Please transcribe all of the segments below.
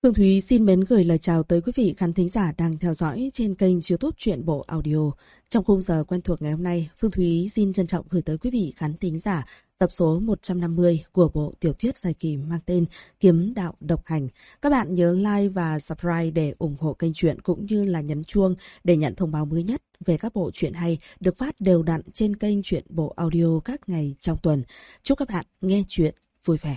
Phương Thúy xin mến gửi lời chào tới quý vị khán thính giả đang theo dõi trên kênh YouTube Truyện Bộ Audio. Trong khung giờ quen thuộc ngày hôm nay, Phương Thúy xin trân trọng gửi tới quý vị khán thính giả tập số 150 của bộ tiểu thuyết dài kỳ mang tên Kiếm Đạo Độc Hành. Các bạn nhớ like và subscribe để ủng hộ kênh truyện cũng như là nhấn chuông để nhận thông báo mới nhất về các bộ truyện hay được phát đều đặn trên kênh Truyện Bộ Audio các ngày trong tuần. Chúc các bạn nghe truyện vui vẻ.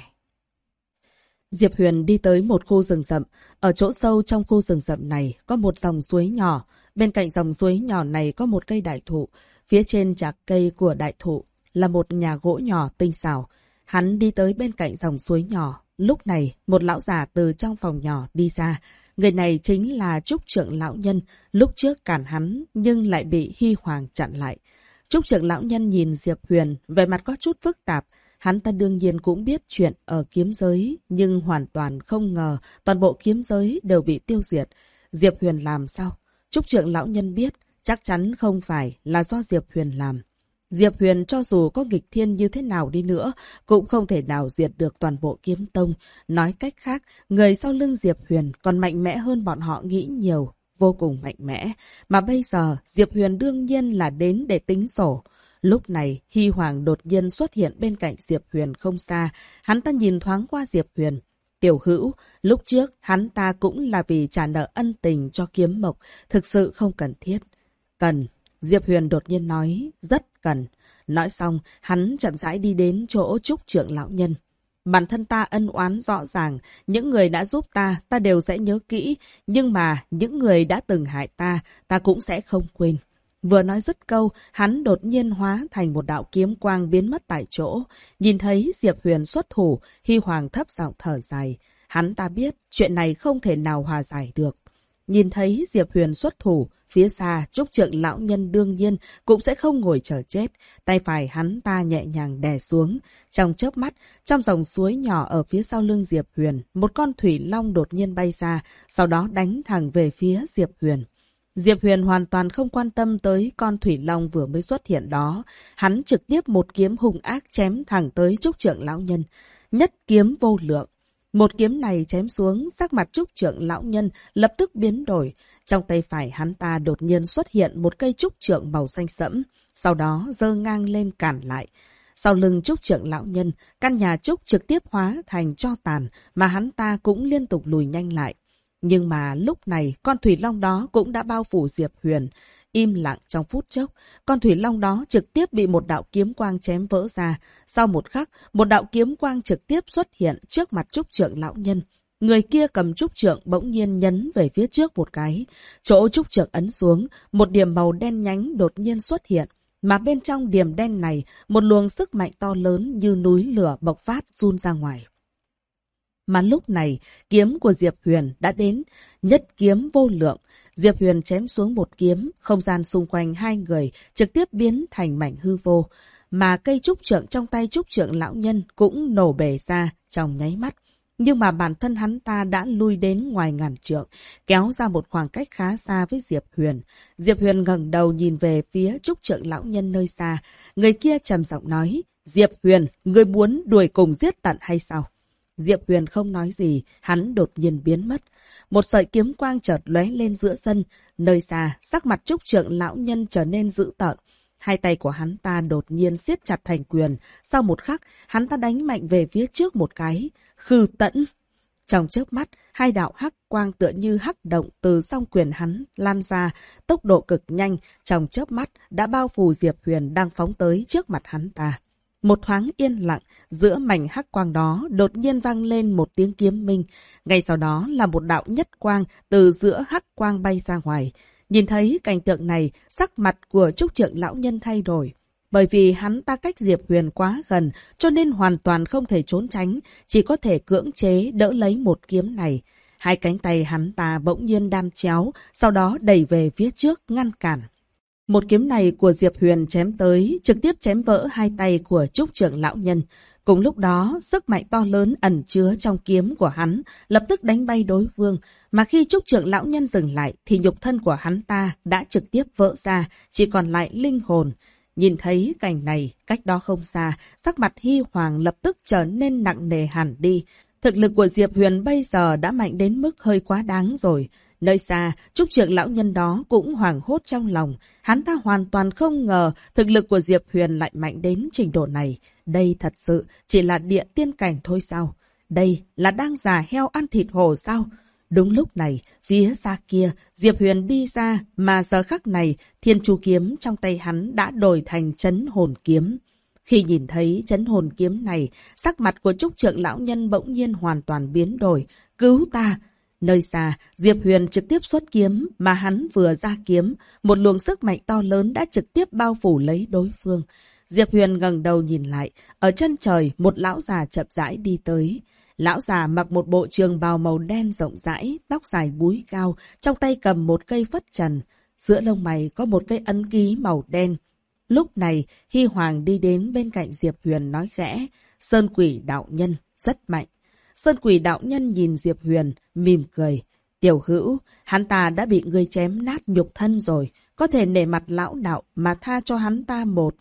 Diệp Huyền đi tới một khu rừng rậm. Ở chỗ sâu trong khu rừng rậm này có một dòng suối nhỏ. Bên cạnh dòng suối nhỏ này có một cây đại thụ. Phía trên chạc cây của đại thụ là một nhà gỗ nhỏ tinh xảo. Hắn đi tới bên cạnh dòng suối nhỏ. Lúc này một lão già từ trong phòng nhỏ đi ra. Người này chính là Trúc Trưởng Lão Nhân. Lúc trước cản hắn nhưng lại bị Hy Hoàng chặn lại. Trúc Trưởng Lão Nhân nhìn Diệp Huyền, vẻ mặt có chút phức tạp. Hắn ta đương nhiên cũng biết chuyện ở kiếm giới, nhưng hoàn toàn không ngờ toàn bộ kiếm giới đều bị tiêu diệt. Diệp Huyền làm sao? Trúc Trưởng Lão Nhân biết, chắc chắn không phải là do Diệp Huyền làm. Diệp Huyền cho dù có nghịch thiên như thế nào đi nữa, cũng không thể nào diệt được toàn bộ kiếm tông. Nói cách khác, người sau lưng Diệp Huyền còn mạnh mẽ hơn bọn họ nghĩ nhiều, vô cùng mạnh mẽ. Mà bây giờ, Diệp Huyền đương nhiên là đến để tính sổ. Lúc này, Hy Hoàng đột nhiên xuất hiện bên cạnh Diệp Huyền không xa. Hắn ta nhìn thoáng qua Diệp Huyền. Tiểu Hữu, lúc trước hắn ta cũng là vì trả nợ ân tình cho Kiếm Mộc. Thực sự không cần thiết. Cần. Diệp Huyền đột nhiên nói, rất cần. Nói xong, hắn chậm rãi đi đến chỗ Trúc Trưởng Lão Nhân. Bản thân ta ân oán rõ ràng, những người đã giúp ta đều sẽ nhớ kỹ. Nhưng mà, những người đã từng hại ta cũng sẽ không quên. Vừa nói dứt câu, hắn đột nhiên hóa thành một đạo kiếm quang biến mất tại chỗ. Nhìn thấy Diệp Huyền xuất thủ, Hy Hoàng thấp giọng thở dài. Hắn ta biết chuyện này không thể nào hòa giải được. Nhìn thấy Diệp Huyền xuất thủ, phía xa Trúc Trưởng Lão Nhân đương nhiên cũng sẽ không ngồi chờ chết. Tay phải hắn ta nhẹ nhàng đè xuống. Trong chớp mắt, trong dòng suối nhỏ ở phía sau lưng Diệp Huyền, một con thủy long đột nhiên bay ra, sau đó đánh thẳng về phía Diệp Huyền. Diệp Huyền hoàn toàn không quan tâm tới con thủy long vừa mới xuất hiện đó. Hắn trực tiếp một kiếm hung ác chém thẳng tới Trúc Trưởng Lão Nhân. Nhất kiếm vô lượng. Một kiếm này chém xuống, sắc mặt Trúc Trưởng Lão Nhân lập tức biến đổi. Trong tay phải hắn ta đột nhiên xuất hiện một cây trúc trượng màu xanh sẫm. Sau đó giơ ngang lên cản lại. Sau lưng Trúc Trưởng Lão Nhân, căn nhà trúc trực tiếp hóa thành tro tàn, mà hắn ta cũng liên tục lùi nhanh lại. Nhưng mà lúc này, con thủy long đó cũng đã bao phủ Diệp Huyền. Im lặng trong phút chốc, con thủy long đó trực tiếp bị một đạo kiếm quang chém vỡ ra. Sau một khắc, một đạo kiếm quang trực tiếp xuất hiện trước mặt Trúc Trưởng Lão Nhân. Người kia cầm trúc trượng bỗng nhiên nhấn về phía trước một cái. Chỗ trúc trượng ấn xuống, một điểm màu đen nhánh đột nhiên xuất hiện. Mà bên trong điểm đen này, một luồng sức mạnh to lớn như núi lửa bộc phát giun ra ngoài. Mà lúc này, kiếm của Diệp Huyền đã đến, nhất kiếm vô lượng. Diệp Huyền chém xuống một kiếm, không gian xung quanh hai người trực tiếp biến thành mảnh hư vô. Mà cây trúc trượng trong tay Trúc Trưởng Lão Nhân cũng nổ bể ra trong nháy mắt. Nhưng mà bản thân hắn ta đã lui đến ngoài ngàn trượng, kéo ra một khoảng cách khá xa với Diệp Huyền. Diệp Huyền ngẩng đầu nhìn về phía Trúc Trưởng Lão Nhân nơi xa. Người kia trầm giọng nói, Diệp Huyền, ngươi muốn đuổi cùng giết tận hay sao? Diệp Huyền không nói gì, hắn đột nhiên biến mất. Một sợi kiếm quang chợt lóe lên giữa sân. Nơi xa, sắc mặt Trúc Trưởng Lão Nhân trở nên dữ tợn. Hai tay của hắn ta đột nhiên siết chặt thành quyền. Sau một khắc, hắn ta đánh mạnh về phía trước một cái. Khư tẫn! Trong chớp mắt, hai đạo hắc quang tựa như hắc động từ song quyền hắn lan ra. Tốc độ cực nhanh, trong chớp mắt đã bao phủ Diệp Huyền đang phóng tới trước mặt hắn ta. Một thoáng yên lặng, giữa mảnh hắc quang đó đột nhiên vang lên một tiếng kiếm minh. Ngay sau đó là một đạo nhất quang từ giữa hắc quang bay ra ngoài. Nhìn thấy cảnh tượng này, sắc mặt của Trúc Trưởng Lão Nhân thay đổi. Bởi vì hắn ta cách Diệp Huyền quá gần, cho nên hoàn toàn không thể trốn tránh, chỉ có thể cưỡng chế đỡ lấy một kiếm này. Hai cánh tay hắn ta bỗng nhiên đan chéo, sau đó đẩy về phía trước ngăn cản. Một kiếm này của Diệp Huyền chém tới, trực tiếp chém vỡ hai tay của Trúc Trưởng Lão Nhân. Cùng lúc đó, sức mạnh to lớn ẩn chứa trong kiếm của hắn, lập tức đánh bay đối phương. Mà khi Trúc Trưởng Lão Nhân dừng lại, thì nhục thân của hắn ta đã trực tiếp vỡ ra, chỉ còn lại linh hồn. Nhìn thấy cảnh này, cách đó không xa, sắc mặt Hy Hoàng lập tức trở nên nặng nề hẳn đi. Thực lực của Diệp Huyền bây giờ đã mạnh đến mức hơi quá đáng rồi. Nơi xa, Trúc trưởng lão nhân đó cũng hoảng hốt trong lòng. Hắn ta hoàn toàn không ngờ thực lực của Diệp Huyền lại mạnh đến trình độ này. Đây thật sự chỉ là địa tiên cảnh thôi sao? Đây là đang già heo ăn thịt hổ sao? Đúng lúc này, phía xa kia, Diệp Huyền đi ra, mà giờ khắc này, thiên chu kiếm trong tay hắn đã đổi thành chấn hồn kiếm. Khi nhìn thấy chấn hồn kiếm này, sắc mặt của Trúc trưởng lão nhân bỗng nhiên hoàn toàn biến đổi. Cứu ta! Nơi xa, Diệp Huyền trực tiếp xuất kiếm, mà hắn vừa ra kiếm, một luồng sức mạnh to lớn đã trực tiếp bao phủ lấy đối phương. Diệp Huyền ngẩng đầu nhìn lại, ở chân trời, một lão già chậm rãi đi tới. Lão già mặc một bộ trường bào màu đen rộng rãi, tóc dài búi cao, trong tay cầm một cây phất trần. Giữa lông mày có một cây ấn ký màu đen. Lúc này, Hy Hoàng đi đến bên cạnh Diệp Huyền nói khẽ, Sơn Quỷ đạo nhân rất mạnh. Sơn Quỷ đạo nhân nhìn Diệp Huyền, mỉm cười. Tiểu hữu, hắn ta đã bị ngươi chém nát nhục thân rồi, có thể nể mặt lão đạo mà tha cho hắn ta một...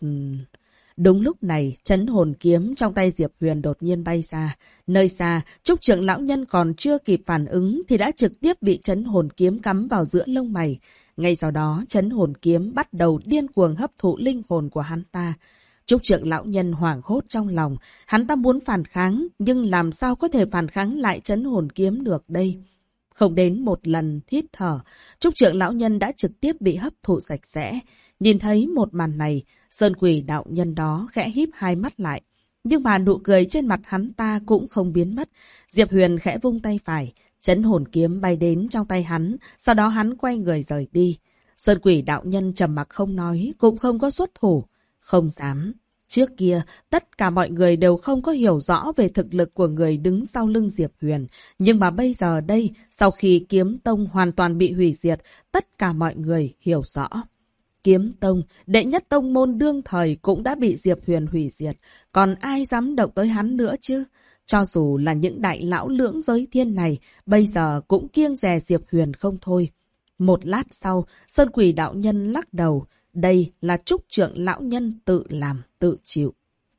Đúng lúc này, chấn hồn kiếm trong tay Diệp Huyền đột nhiên bay ra. Nơi xa, Trúc trưởng lão nhân còn chưa kịp phản ứng thì đã trực tiếp bị chấn hồn kiếm cắm vào giữa lông mày. Ngay sau đó, chấn hồn kiếm bắt đầu điên cuồng hấp thụ linh hồn của hắn ta. Trúc trưởng lão nhân hoảng hốt trong lòng. Hắn ta muốn phản kháng, nhưng làm sao có thể phản kháng lại chấn hồn kiếm được đây? Không đến một lần hít thở, Trúc trưởng lão nhân đã trực tiếp bị hấp thụ sạch sẽ. Nhìn thấy một màn này, Sơn Quỷ đạo nhân đó khẽ híp hai mắt lại. Nhưng mà nụ cười trên mặt hắn ta cũng không biến mất. Diệp Huyền khẽ vung tay phải, chấn hồn kiếm bay đến trong tay hắn, sau đó hắn quay người rời đi. Sơn Quỷ đạo nhân trầm mặc không nói, cũng không có xuất thủ. Không dám. Trước kia, tất cả mọi người đều không có hiểu rõ về thực lực của người đứng sau lưng Diệp Huyền. Nhưng mà bây giờ đây, sau khi Kiếm Tông hoàn toàn bị hủy diệt, tất cả mọi người hiểu rõ. Kiếm Tông, đệ nhất tông môn đương thời cũng đã bị Diệp Huyền hủy diệt. Còn ai dám động tới hắn nữa chứ? Cho dù là những đại lão lưỡng giới thiên này, bây giờ cũng kiêng dè Diệp Huyền không thôi. Một lát sau, Sơn Quỷ đạo nhân lắc đầu. Đây là Trúc trưởng lão nhân tự làm, tự chịu.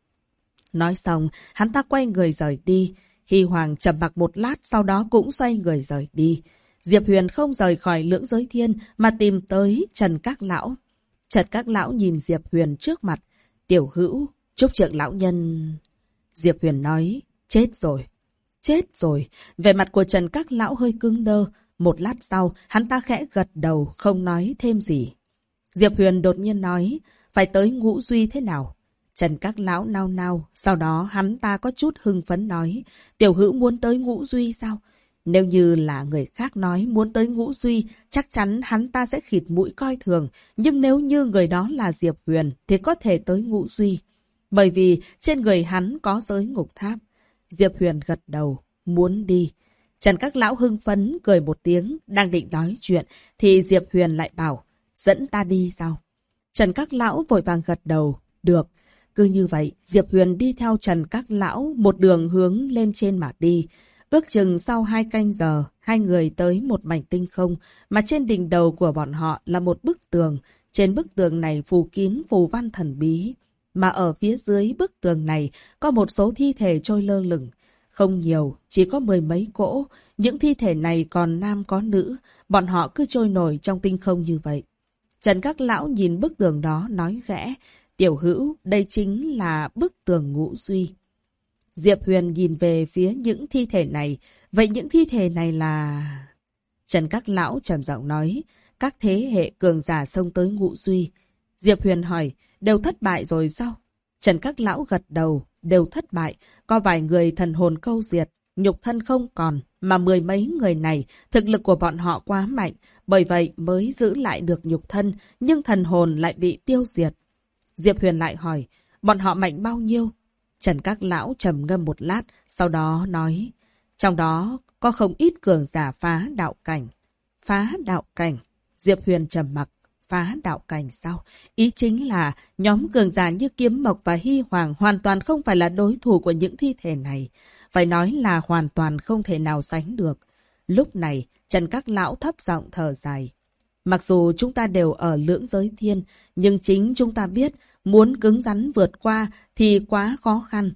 Nói xong, hắn ta quay người rời đi. Hy Hoàng trầm mặc một lát, sau đó cũng xoay người rời đi. Diệp Huyền không rời khỏi lưỡng giới thiên, mà tìm tới Trần Các Lão. Trần Các Lão nhìn Diệp Huyền trước mặt. Tiểu hữu, Trúc trưởng lão nhân... Diệp Huyền nói, chết rồi. Chết rồi. Vẻ mặt của Trần Các Lão hơi cứng đơ. Một lát sau, hắn ta khẽ gật đầu, không nói thêm gì. Diệp Huyền đột nhiên nói, phải tới Ngũ Duy thế nào? Trần Các Lão nao nao, sau đó hắn ta có chút hưng phấn nói, tiểu hữu muốn tới Ngũ Duy sao? Nếu như là người khác nói muốn tới Ngũ Duy, chắc chắn hắn ta sẽ khịt mũi coi thường. Nhưng nếu như người đó là Diệp Huyền, thì có thể tới Ngũ Duy. Bởi vì trên người hắn có giới ngục tháp. Diệp Huyền gật đầu, muốn đi. Trần Các Lão hưng phấn, cười một tiếng, đang định nói chuyện, thì Diệp Huyền lại bảo, dẫn ta đi sao? Trần Các Lão vội vàng gật đầu, được. Cứ như vậy, Diệp Huyền đi theo Trần Các Lão một đường hướng lên trên mà đi. Ước chừng sau 2 canh giờ, hai người tới một mảnh tinh không, mà trên đỉnh đầu của bọn họ là một bức tường. Trên bức tường này phủ kín phù văn thần bí. Mà ở phía dưới bức tường này có một số thi thể trôi lơ lửng. Không nhiều, chỉ có 10 mấy cỗ. Những thi thể này còn nam có nữ, bọn họ cứ trôi nổi trong tinh không như vậy. Trần Các Lão nhìn bức tường đó nói khẽ, tiểu hữu, đây chính là bức tường Ngũ Duy. Diệp Huyền nhìn về phía những thi thể này, vậy những thi thể này là... Trần Các Lão trầm giọng nói, các thế hệ cường giả xông tới Ngũ Duy. Diệp Huyền hỏi, đều thất bại rồi sao? Trần Các Lão gật đầu, đều thất bại, có vài người thần hồn câu diệt, nhục thân không còn, mà 10 mấy người này, thực lực của bọn họ quá mạnh, bởi vậy mới giữ lại được nhục thân, nhưng thần hồn lại bị tiêu diệt. Diệp Huyền lại hỏi, bọn họ mạnh bao nhiêu? Trần Các Lão trầm ngâm một lát, sau đó nói, trong đó có không ít cường giả phá đạo cảnh. Phá đạo cảnh? Diệp Huyền trầm mặc, phá đạo cảnh sao? Ý chính là nhóm cường giả như Kiếm Mộc và Hy Hoàng hoàn toàn không phải là đối thủ của những thi thể này. Phải nói là hoàn toàn không thể nào sánh được. Lúc này, Trần Các Lão thấp giọng thở dài. Mặc dù chúng ta đều ở lưỡng giới thiên, nhưng chính chúng ta biết muốn cứng rắn vượt qua thì quá khó khăn.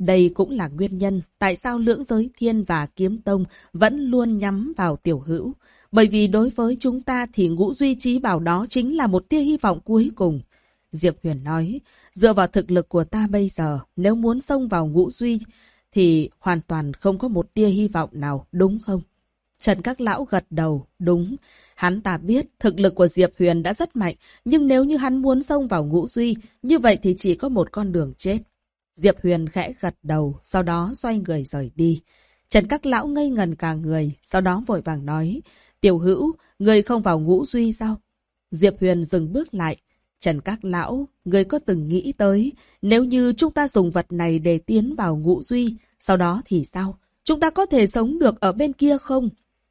Đây cũng là nguyên nhân tại sao Lưỡng Giới Thiên và Kiếm Tông vẫn luôn nhắm vào Tiểu Hữu. Bởi vì đối với chúng ta thì Ngũ Duy Chí Bảo đó chính là một tia hy vọng cuối cùng. Diệp Huyền nói, dựa vào thực lực của ta bây giờ, nếu muốn xông vào Ngũ Duy thì hoàn toàn không có một tia hy vọng nào, đúng không? Trần Các Lão gật đầu, đúng. Hắn ta biết thực lực của Diệp Huyền đã rất mạnh, nhưng nếu như hắn muốn xông vào Ngũ Duy, như vậy thì chỉ có một con đường chết. Diệp Huyền khẽ gật đầu, sau đó xoay người rời đi. Trần Các Lão ngây ngần cả người, sau đó vội vàng nói, Tiểu Hữu, người không vào Ngũ Duy sao? Diệp Huyền dừng bước lại. Trần Các Lão, người có từng nghĩ tới, nếu như chúng ta dùng vật này để tiến vào Ngũ Duy, sau đó thì sao? Chúng ta có thể sống được ở bên kia không?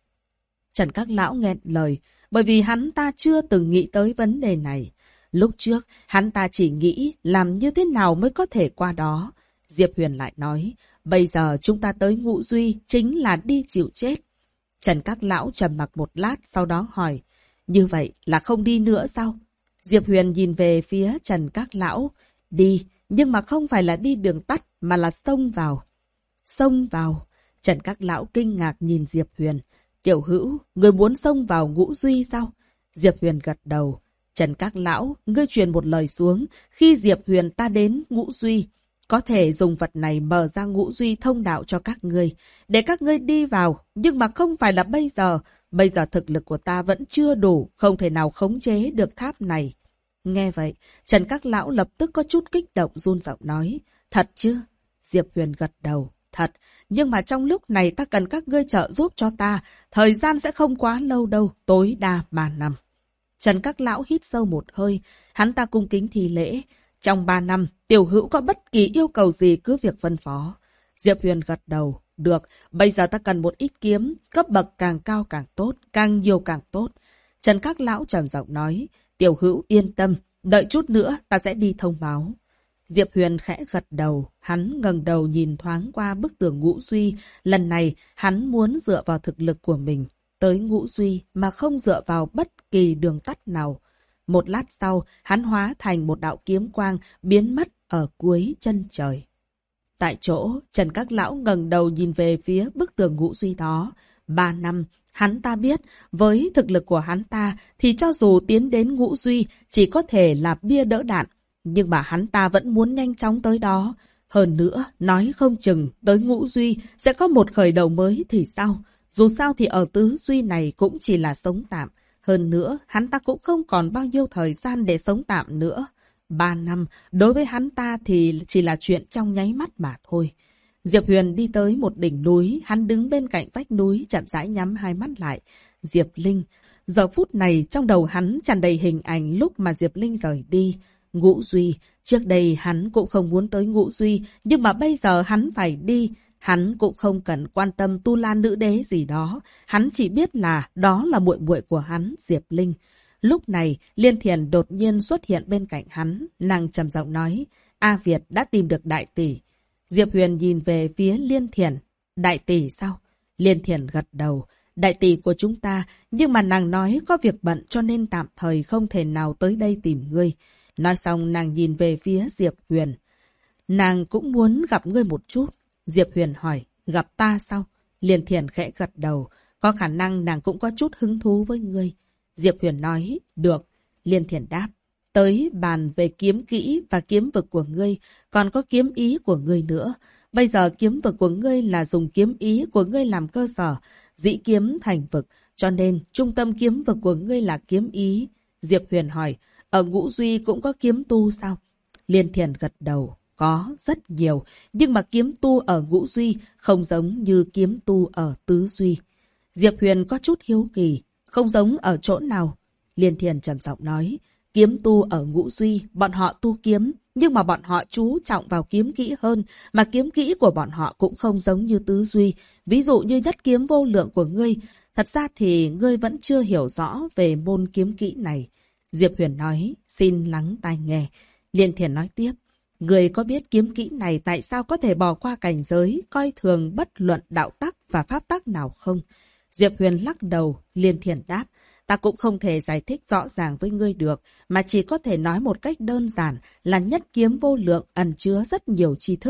Trần Các Lão nghẹn lời, bởi vì hắn ta chưa từng nghĩ tới vấn đề này. Lúc trước, hắn ta chỉ nghĩ làm như thế nào mới có thể qua đó. Diệp Huyền lại nói, bây giờ chúng ta tới Ngũ Duy chính là đi chịu chết. Trần Các Lão trầm mặc một lát, sau đó hỏi, như vậy là không đi nữa sao? Diệp Huyền nhìn về phía Trần Các Lão, đi, nhưng mà không phải là đi đường tắt mà là xông vào. Xông vào? Trần Các Lão kinh ngạc nhìn Diệp Huyền. Tiểu Hữu, người muốn xông vào Ngũ Duy sao? Diệp Huyền gật đầu. Trần Các Lão, ngươi truyền một lời xuống, khi Diệp Huyền ta đến Ngũ Duy, có thể dùng vật này mở ra Ngũ Duy thông đạo cho các ngươi, để các ngươi đi vào, nhưng mà không phải là bây giờ. Bây giờ thực lực của ta vẫn chưa đủ, không thể nào khống chế được tháp này. Nghe vậy, Trần Các Lão lập tức có chút kích động run giọng nói, thật chứ? Diệp Huyền gật đầu, thật, nhưng mà trong lúc này ta cần các ngươi trợ giúp cho ta, thời gian sẽ không quá lâu đâu, tối đa 3 năm. Trần Các Lão hít sâu một hơi, hắn ta cung kính thi lễ. Trong 3 năm, Tiểu Hữu có bất kỳ yêu cầu gì cứ việc phân phó. Diệp Huyền gật đầu. Được, bây giờ ta cần một ít kiếm, cấp bậc càng cao càng tốt, càng nhiều càng tốt. Trần Các Lão trầm giọng nói, Tiểu Hữu yên tâm, đợi chút nữa ta sẽ đi thông báo. Diệp Huyền khẽ gật đầu, hắn ngẩng đầu nhìn thoáng qua bức tường Ngũ Duy. Lần này, hắn muốn dựa vào thực lực của mình tới Ngũ Duy mà không dựa vào bất kỳ đường tắt nào. Một lát sau, hắn hóa thành một đạo kiếm quang biến mất ở cuối chân trời. Tại chỗ, Trần Các Lão ngẩng đầu nhìn về phía bức tường Ngũ Duy đó. 3 năm, hắn ta biết, với thực lực của hắn ta thì cho dù tiến đến Ngũ Duy chỉ có thể là bia đỡ đạn, nhưng mà hắn ta vẫn muốn nhanh chóng tới đó. Hơn nữa, nói không chừng tới Ngũ Duy sẽ có một khởi đầu mới thì sao? Dù sao thì ở Tứ Duy này cũng chỉ là sống tạm. Hơn nữa, hắn ta cũng không còn bao nhiêu thời gian để sống tạm nữa. 3 năm, đối với hắn ta thì chỉ là chuyện trong nháy mắt mà thôi. Diệp Huyền đi tới một đỉnh núi, hắn đứng bên cạnh vách núi chậm rãi nhắm hai mắt lại. Diệp Linh. Giờ phút này trong đầu hắn tràn đầy hình ảnh lúc mà Diệp Linh rời đi. Ngũ Duy. Trước đây hắn cũng không muốn tới Ngũ Duy, nhưng mà bây giờ hắn phải đi. Hắn cũng không cần quan tâm Tu La nữ đế gì đó. Hắn chỉ biết là đó là muội muội của hắn, Diệp Linh. Lúc này, Liên Thiền đột nhiên xuất hiện bên cạnh hắn. Nàng trầm giọng nói, A Việt đã tìm được đại tỷ. Diệp Huyền nhìn về phía Liên Thiền. Đại tỷ sao? Liên Thiền gật đầu. Đại tỷ của chúng ta, nhưng mà nàng nói có việc bận cho nên tạm thời không thể nào tới đây tìm ngươi. Nói xong nàng nhìn về phía Diệp Huyền. Nàng cũng muốn gặp ngươi một chút. Diệp Huyền hỏi, gặp ta sao? Liên Thiền khẽ gật đầu. Có khả năng nàng cũng có chút hứng thú với ngươi. Diệp Huyền nói, được. Liên Thiền đáp, tới bàn về kiếm kỹ và kiếm vực của ngươi, còn có kiếm ý của ngươi nữa. Bây giờ kiếm vực của ngươi là dùng kiếm ý của ngươi làm cơ sở, dĩ kiếm thành vực, cho nên trung tâm kiếm vực của ngươi là kiếm ý. Diệp Huyền hỏi, ở Ngũ Duy cũng có kiếm tu sao? Liên Thiền gật đầu, có rất nhiều, nhưng mà kiếm tu ở Ngũ Duy không giống như kiếm tu ở Tứ Duy. Diệp Huyền có chút hiếu kỳ, không giống ở chỗ nào? Liên Thiền trầm giọng nói, kiếm tu ở Ngũ Duy, bọn họ tu kiếm, nhưng mà bọn họ chú trọng vào kiếm kỹ hơn, mà kiếm kỹ của bọn họ cũng không giống như Tứ Duy. Ví dụ như nhất kiếm vô lượng của ngươi, thật ra thì ngươi vẫn chưa hiểu rõ về môn kiếm kỹ này. Diệp Huyền nói, xin lắng tai nghe. Liên Thiền nói tiếp, ngươi có biết kiếm kỹ này tại sao có thể bỏ qua cảnh giới, coi thường bất luận đạo tắc và pháp tắc nào không? Diệp Huyền lắc đầu. Liên Thiền đáp, ta cũng không thể giải thích rõ ràng với ngươi được, mà chỉ có thể nói một cách đơn giản là nhất kiếm vô lượng ẩn chứa rất nhiều tri thức.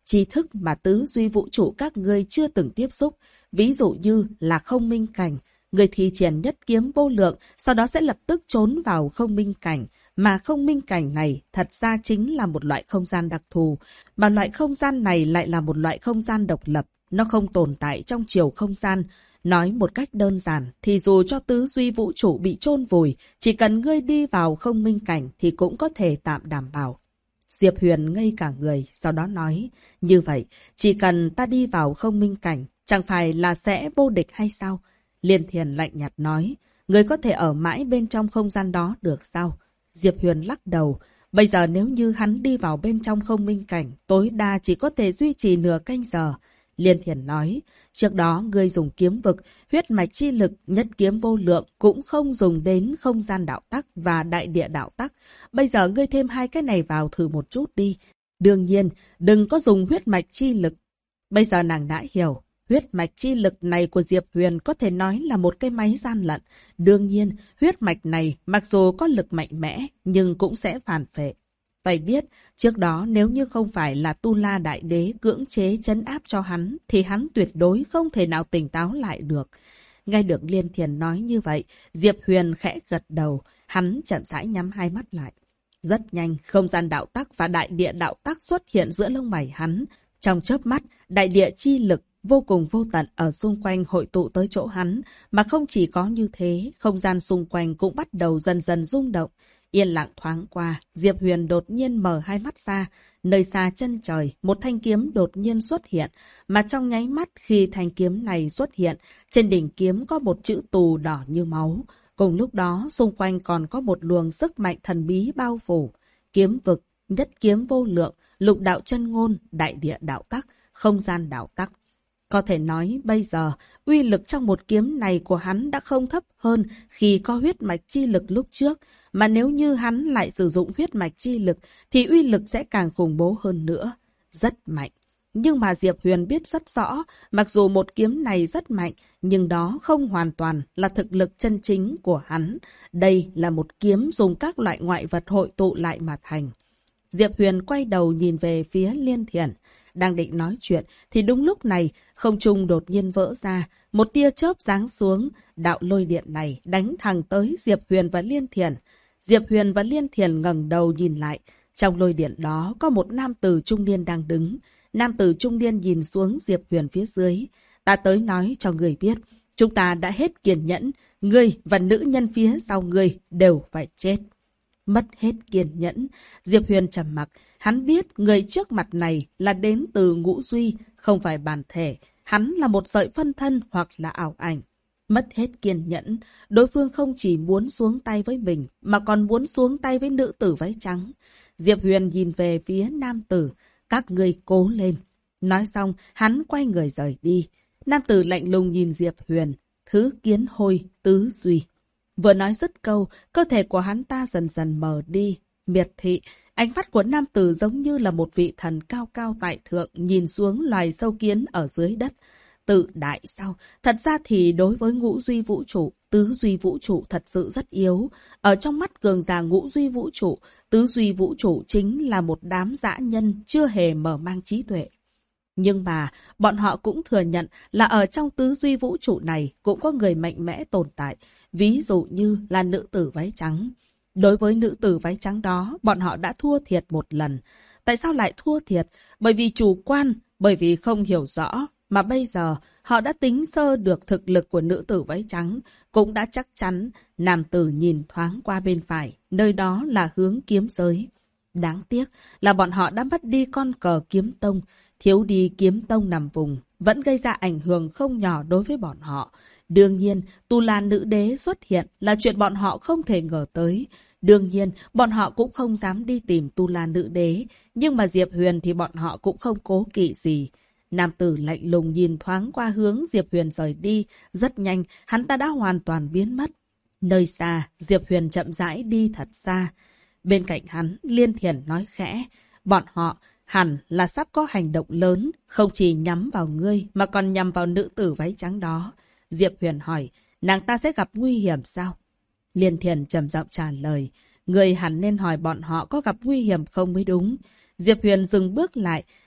tri thức mà tứ duy vũ trụ các ngươi chưa từng tiếp xúc. Ví dụ như là không minh cảnh. Người thi triển nhất kiếm vô lượng, sau đó sẽ lập tức trốn vào không minh cảnh. Mà không minh cảnh này thật ra chính là một loại không gian đặc thù. Mà loại không gian này lại là một loại không gian độc lập. Nó không tồn tại trong chiều không gian. Nói một cách đơn giản thì dù cho tứ duy vũ trụ bị chôn vùi, chỉ cần ngươi đi vào không minh cảnh thì cũng có thể tạm đảm bảo. Diệp Huyền ngây cả người, sau đó nói, như vậy, chỉ cần ta đi vào không minh cảnh, chẳng phải là sẽ vô địch hay sao? Liên Thiền lạnh nhạt nói, ngươi có thể ở mãi bên trong không gian đó được sao? Diệp Huyền lắc đầu, bây giờ nếu như hắn đi vào bên trong không minh cảnh, tối đa chỉ có thể duy trì nửa canh giờ. Liên Thiền nói, trước đó ngươi dùng kiếm vực, huyết mạch chi lực, nhất kiếm vô lượng cũng không dùng đến không gian đạo tắc và đại địa đạo tắc. Bây giờ ngươi thêm hai cái này vào thử một chút đi. Đương nhiên, đừng có dùng huyết mạch chi lực. Bây giờ nàng đã hiểu, huyết mạch chi lực này của Diệp Huyền có thể nói là một cái máy gian lận. Đương nhiên, huyết mạch này mặc dù có lực mạnh mẽ, nhưng cũng sẽ phản phệ. Phải biết, trước đó nếu như không phải là Tu La Đại Đế cưỡng chế trấn áp cho hắn, thì hắn tuyệt đối không thể nào tỉnh táo lại được. Nghe được Liên Thiền nói như vậy, Diệp Huyền khẽ gật đầu, hắn chậm rãi nhắm hai mắt lại. Rất nhanh, không gian đạo tắc và đại địa đạo tắc xuất hiện giữa lông mày hắn. Trong chớp mắt, đại địa chi lực vô cùng vô tận ở xung quanh hội tụ tới chỗ hắn, mà không chỉ có như thế, không gian xung quanh cũng bắt đầu dần dần rung động. Yên lặng thoáng qua, Diệp Huyền đột nhiên mở hai mắt ra. Nơi xa chân trời, một thanh kiếm đột nhiên xuất hiện. Mà trong nháy mắt khi thanh kiếm này xuất hiện, trên đỉnh kiếm có một chữ tù đỏ như máu. Cùng lúc đó, xung quanh còn có một luồng sức mạnh thần bí bao phủ. Kiếm vực, nhất kiếm vô lượng, lục đạo chân ngôn, đại địa đạo tắc, không gian đạo tắc. Có thể nói bây giờ, uy lực trong một kiếm này của hắn đã không thấp hơn khi có huyết mạch chi lực lúc trước. Mà nếu như hắn lại sử dụng huyết mạch chi lực, thì uy lực sẽ càng khủng bố hơn nữa. Rất mạnh. Nhưng mà Diệp Huyền biết rất rõ, mặc dù một kiếm này rất mạnh, nhưng đó không hoàn toàn là thực lực chân chính của hắn. Đây là một kiếm dùng các loại ngoại vật hội tụ lại mà thành. Diệp Huyền quay đầu nhìn về phía Liên Thiền. Đang định nói chuyện, thì đúng lúc này, không trung đột nhiên vỡ ra. Một tia chớp giáng xuống, đạo lôi điện này đánh thẳng tới Diệp Huyền và Liên Thiền. Diệp Huyền và Liên Thiền ngẩng đầu nhìn lại. Trong lôi điện đó có một nam tử trung niên đang đứng. Nam tử trung niên nhìn xuống Diệp Huyền phía dưới. Ta tới nói cho người biết, chúng ta đã hết kiên nhẫn. Ngươi và nữ nhân phía sau ngươi đều phải chết. Mất hết kiên nhẫn. Diệp Huyền trầm mặc. Hắn biết người trước mặt này là đến từ ngũ duy, không phải bản thể. Hắn là một sợi phân thân hoặc là ảo ảnh. Mất hết kiên nhẫn, đối phương không chỉ muốn xuống tay với mình, mà còn muốn xuống tay với nữ tử váy trắng. Diệp Huyền nhìn về phía nam tử, các ngươi cố lên. Nói xong, hắn quay người rời đi. Nam tử lạnh lùng nhìn Diệp Huyền, thứ kiến hôi, tứ duy. Vừa nói dứt câu, cơ thể của hắn ta dần dần mờ đi. Miệt thị, ánh mắt của nam tử giống như là một vị thần cao cao tại thượng nhìn xuống loài sâu kiến ở dưới đất. Tự đại sao? Thật ra thì đối với ngũ duy vũ trụ, tứ duy vũ trụ thật sự rất yếu. Ở trong mắt cường giả ngũ duy vũ trụ, tứ duy vũ trụ chính là một đám dã nhân chưa hề mở mang trí tuệ. Nhưng mà, bọn họ cũng thừa nhận là ở trong tứ duy vũ trụ này cũng có người mạnh mẽ tồn tại, ví dụ như là nữ tử váy trắng. Đối với nữ tử váy trắng đó, bọn họ đã thua thiệt một lần. Tại sao lại thua thiệt? Bởi vì chủ quan, bởi vì không hiểu rõ. Mà bây giờ, họ đã tính sơ được thực lực của nữ tử váy trắng, cũng đã chắc chắn, nam tử nhìn thoáng qua bên phải, nơi đó là hướng kiếm giới. Đáng tiếc là bọn họ đã mất đi con cờ kiếm tông, thiếu đi kiếm tông nằm vùng, vẫn gây ra ảnh hưởng không nhỏ đối với bọn họ. Đương nhiên, Tu La nữ đế xuất hiện là chuyện bọn họ không thể ngờ tới. Đương nhiên, bọn họ cũng không dám đi tìm Tu La nữ đế, nhưng mà Diệp Huyền thì bọn họ cũng không cố kỵ gì. Nam tử lạnh lùng nhìn thoáng qua hướng Diệp Huyền rời đi, rất nhanh, hắn ta đã hoàn toàn biến mất. Nơi xa, Diệp Huyền chậm rãi đi thật xa. Bên cạnh hắn, Liên Thiền nói khẽ, bọn họ hẳn là sắp có hành động lớn, không chỉ nhắm vào ngươi mà còn nhắm vào nữ tử váy trắng đó. Diệp Huyền hỏi, nàng ta sẽ gặp nguy hiểm sao? Liên Thiền trầm giọng trả lời, ngươi hẳn nên hỏi bọn họ có gặp nguy hiểm không mới đúng. Diệp Huyền dừng bước lại,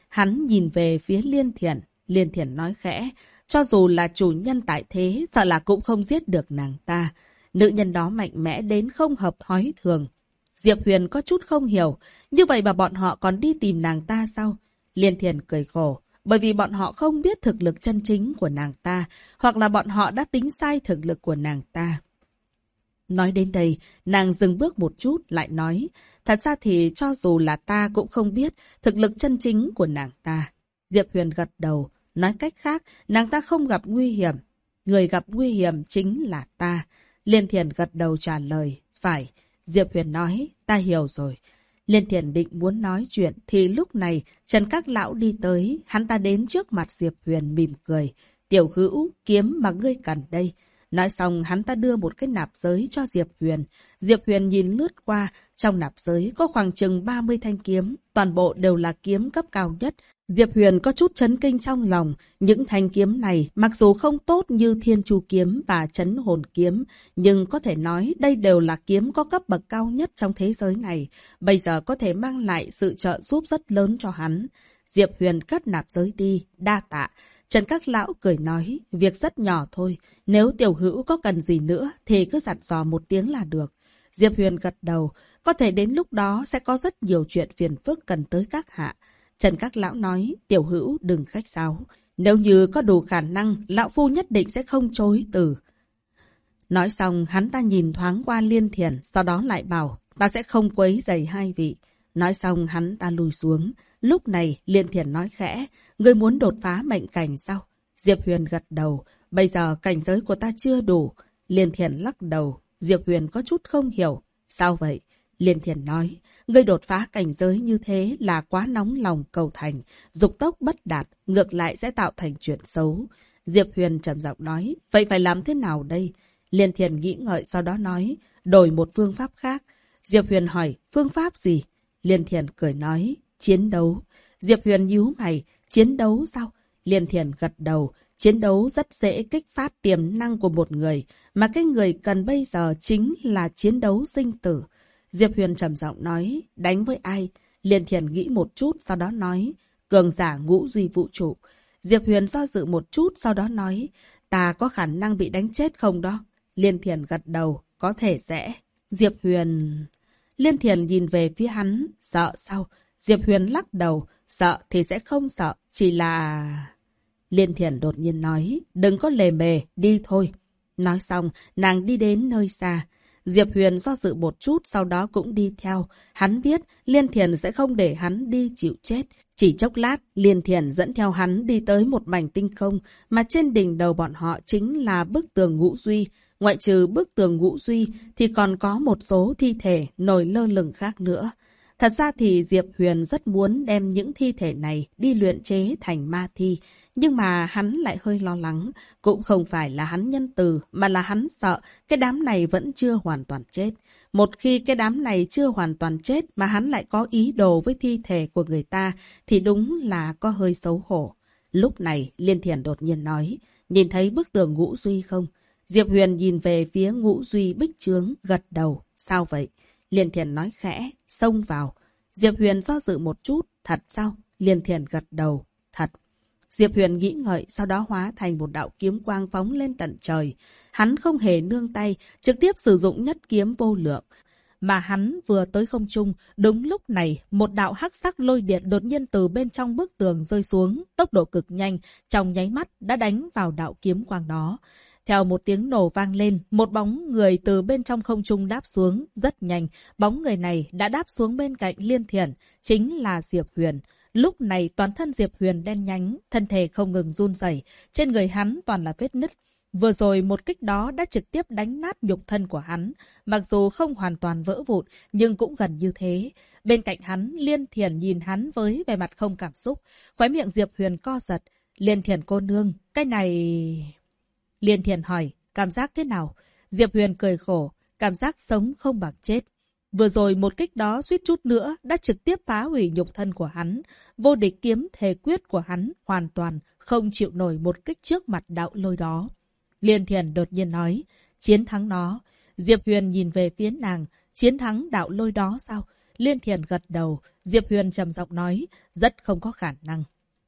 Hắn nhìn về phía Liên Thiển. Liên Thiển nói khẽ. Cho dù là chủ nhân tại thế, sợ là cũng không giết được nàng ta. Nữ nhân đó mạnh mẽ đến không hợp thói thường. Diệp Huyền có chút không hiểu. Như vậy mà bọn họ còn đi tìm nàng ta sao? Liên Thiển cười khổ. Bởi vì bọn họ không biết thực lực chân chính của nàng ta. Hoặc là bọn họ đã tính sai thực lực của nàng ta. Nói đến đây, nàng dừng bước một chút lại nói. Thật ra thì cho dù là ta cũng không biết thực lực chân chính của nàng ta. Diệp Huyền gật đầu. Nói cách khác, nàng ta không gặp nguy hiểm. Người gặp nguy hiểm chính là ta. Liên Thiển gật đầu trả lời. Phải. Diệp Huyền nói. Ta hiểu rồi. Liên Thiển định muốn nói chuyện thì lúc này Trần Các Lão đi tới. Hắn ta đến trước mặt Diệp Huyền mỉm cười. Tiểu Hữu, kiếm mà ngươi cần đây. Nói xong hắn ta đưa một cái nạp giới cho Diệp Huyền. Diệp Huyền nhìn lướt qua. Trong nạp giới có khoảng chừng 30 thanh kiếm. Toàn bộ đều là kiếm cấp cao nhất. Diệp Huyền có chút chấn kinh trong lòng. Những thanh kiếm này mặc dù không tốt như Thiên Chu kiếm và Chấn Hồn kiếm, nhưng có thể nói đây đều là kiếm có cấp bậc cao nhất trong thế giới này. Bây giờ có thể mang lại sự trợ giúp rất lớn cho hắn. Diệp Huyền cất nạp giới đi, đa tạ. Trần Các Lão cười nói, việc rất nhỏ thôi. Nếu Tiểu Hữu có cần gì nữa thì cứ dặn dò một tiếng là được. Diệp Huyền gật đầu, có thể đến lúc đó sẽ có rất nhiều chuyện phiền phức cần tới các hạ. Trần Các Lão nói, Tiểu Hữu đừng khách sáo. Nếu như có đủ khả năng, Lão Phu nhất định sẽ không chối từ. Nói xong, hắn ta nhìn thoáng qua Liên Thiển, sau đó lại bảo, ta sẽ không quấy rầy hai vị. Nói xong, hắn ta lùi xuống. Lúc này, Liên Thiển nói khẽ, ngươi muốn đột phá mệnh cảnh sao? Diệp Huyền gật đầu, bây giờ cảnh giới của ta chưa đủ. Liên Thiển lắc đầu, Diệp Huyền có chút không hiểu. Sao vậy? Liên Thiển nói, ngươi đột phá cảnh giới như thế là quá nóng lòng cầu thành, dục tốc bất đạt, ngược lại sẽ tạo thành chuyện xấu. Diệp Huyền trầm giọng nói, vậy phải làm thế nào đây? Liên Thiển nghĩ ngợi sau đó nói, đổi một phương pháp khác. Diệp Huyền hỏi, phương pháp gì? Liên Thiển cười nói, chiến đấu. Diệp Huyền nhíu mày, chiến đấu sao? Liên Thiển gật đầu, chiến đấu rất dễ kích phát tiềm năng của một người, mà cái người cần bây giờ chính là chiến đấu sinh tử. Diệp Huyền trầm giọng nói, đánh với ai? Liên Thiển nghĩ một chút, sau đó nói, cường giả ngũ duy vũ trụ. Diệp Huyền do dự một chút, sau đó nói, ta có khả năng bị đánh chết không đó? Liên Thiển gật đầu, có thể sẽ. Diệp Huyền... Liên Thiển nhìn về phía hắn, sợ sao? Diệp Huyền lắc đầu, sợ thì sẽ không sợ, chỉ là... Liên Thiển đột nhiên nói, đừng có lề mề, đi thôi. Nói xong, nàng đi đến nơi xa. Diệp Huyền do dự một chút, sau đó cũng đi theo. Hắn biết Liên Thiển sẽ không để hắn đi chịu chết. Chỉ chốc lát, Liên Thiển dẫn theo hắn đi tới một mảnh tinh không, mà trên đỉnh đầu bọn họ chính là bức tường ngũ duy. Ngoại trừ bức tường ngũ duy thì còn có một số thi thể nổi lơ lửng khác nữa. Thật ra thì Diệp Huyền rất muốn đem những thi thể này đi luyện chế thành ma thi. Nhưng mà hắn lại hơi lo lắng. Cũng không phải là hắn nhân từ, mà là hắn sợ cái đám này vẫn chưa hoàn toàn chết. Một khi cái đám này chưa hoàn toàn chết mà hắn lại có ý đồ với thi thể của người ta thì đúng là có hơi xấu hổ. Lúc này Liên Thiển đột nhiên nói, nhìn thấy bức tường ngũ duy không? Diệp Huyền nhìn về phía ngũ duy bích chướng, gật đầu. Sao vậy? Liên Thiển nói khẽ, xông vào. Diệp Huyền do dự một chút, thật sao? Liên Thiển gật đầu, thật. Diệp Huyền nghĩ ngợi, sau đó hóa thành một đạo kiếm quang phóng lên tận trời. Hắn không hề nương tay, trực tiếp sử dụng nhất kiếm vô lượng. Mà hắn vừa tới không trung, đúng lúc này, một đạo hắc sắc lôi điện đột nhiên từ bên trong bức tường rơi xuống, tốc độ cực nhanh, trong nháy mắt đã đánh vào đạo kiếm quang đó. Theo một tiếng nổ vang lên, một bóng người từ bên trong không trung đáp xuống, rất nhanh, bóng người này đã đáp xuống bên cạnh Liên Thiển, chính là Diệp Huyền. Lúc này toàn thân Diệp Huyền đen nhánh, thân thể không ngừng run rẩy, trên người hắn toàn là vết nứt. Vừa rồi một kích đó đã trực tiếp đánh nát nhục thân của hắn, mặc dù không hoàn toàn vỡ vụn, nhưng cũng gần như thế. Bên cạnh hắn, Liên Thiển nhìn hắn với vẻ mặt không cảm xúc, khóe miệng Diệp Huyền co giật. Liên Thiển cô nương, cái này... Liên Thiển hỏi, cảm giác thế nào? Diệp Huyền cười khổ, cảm giác sống không bằng chết. Vừa rồi một kích đó suýt chút nữa đã trực tiếp phá hủy nhục thân của hắn. Vô địch kiếm thể quyết của hắn hoàn toàn không chịu nổi một kích trước mặt đạo lôi đó. Liên Thiển đột nhiên nói, chiến thắng nó. Diệp Huyền nhìn về phía nàng, chiến thắng đạo lôi đó sao? Liên Thiền gật đầu. Diệp Huyền trầm giọng nói, rất không có khả năng.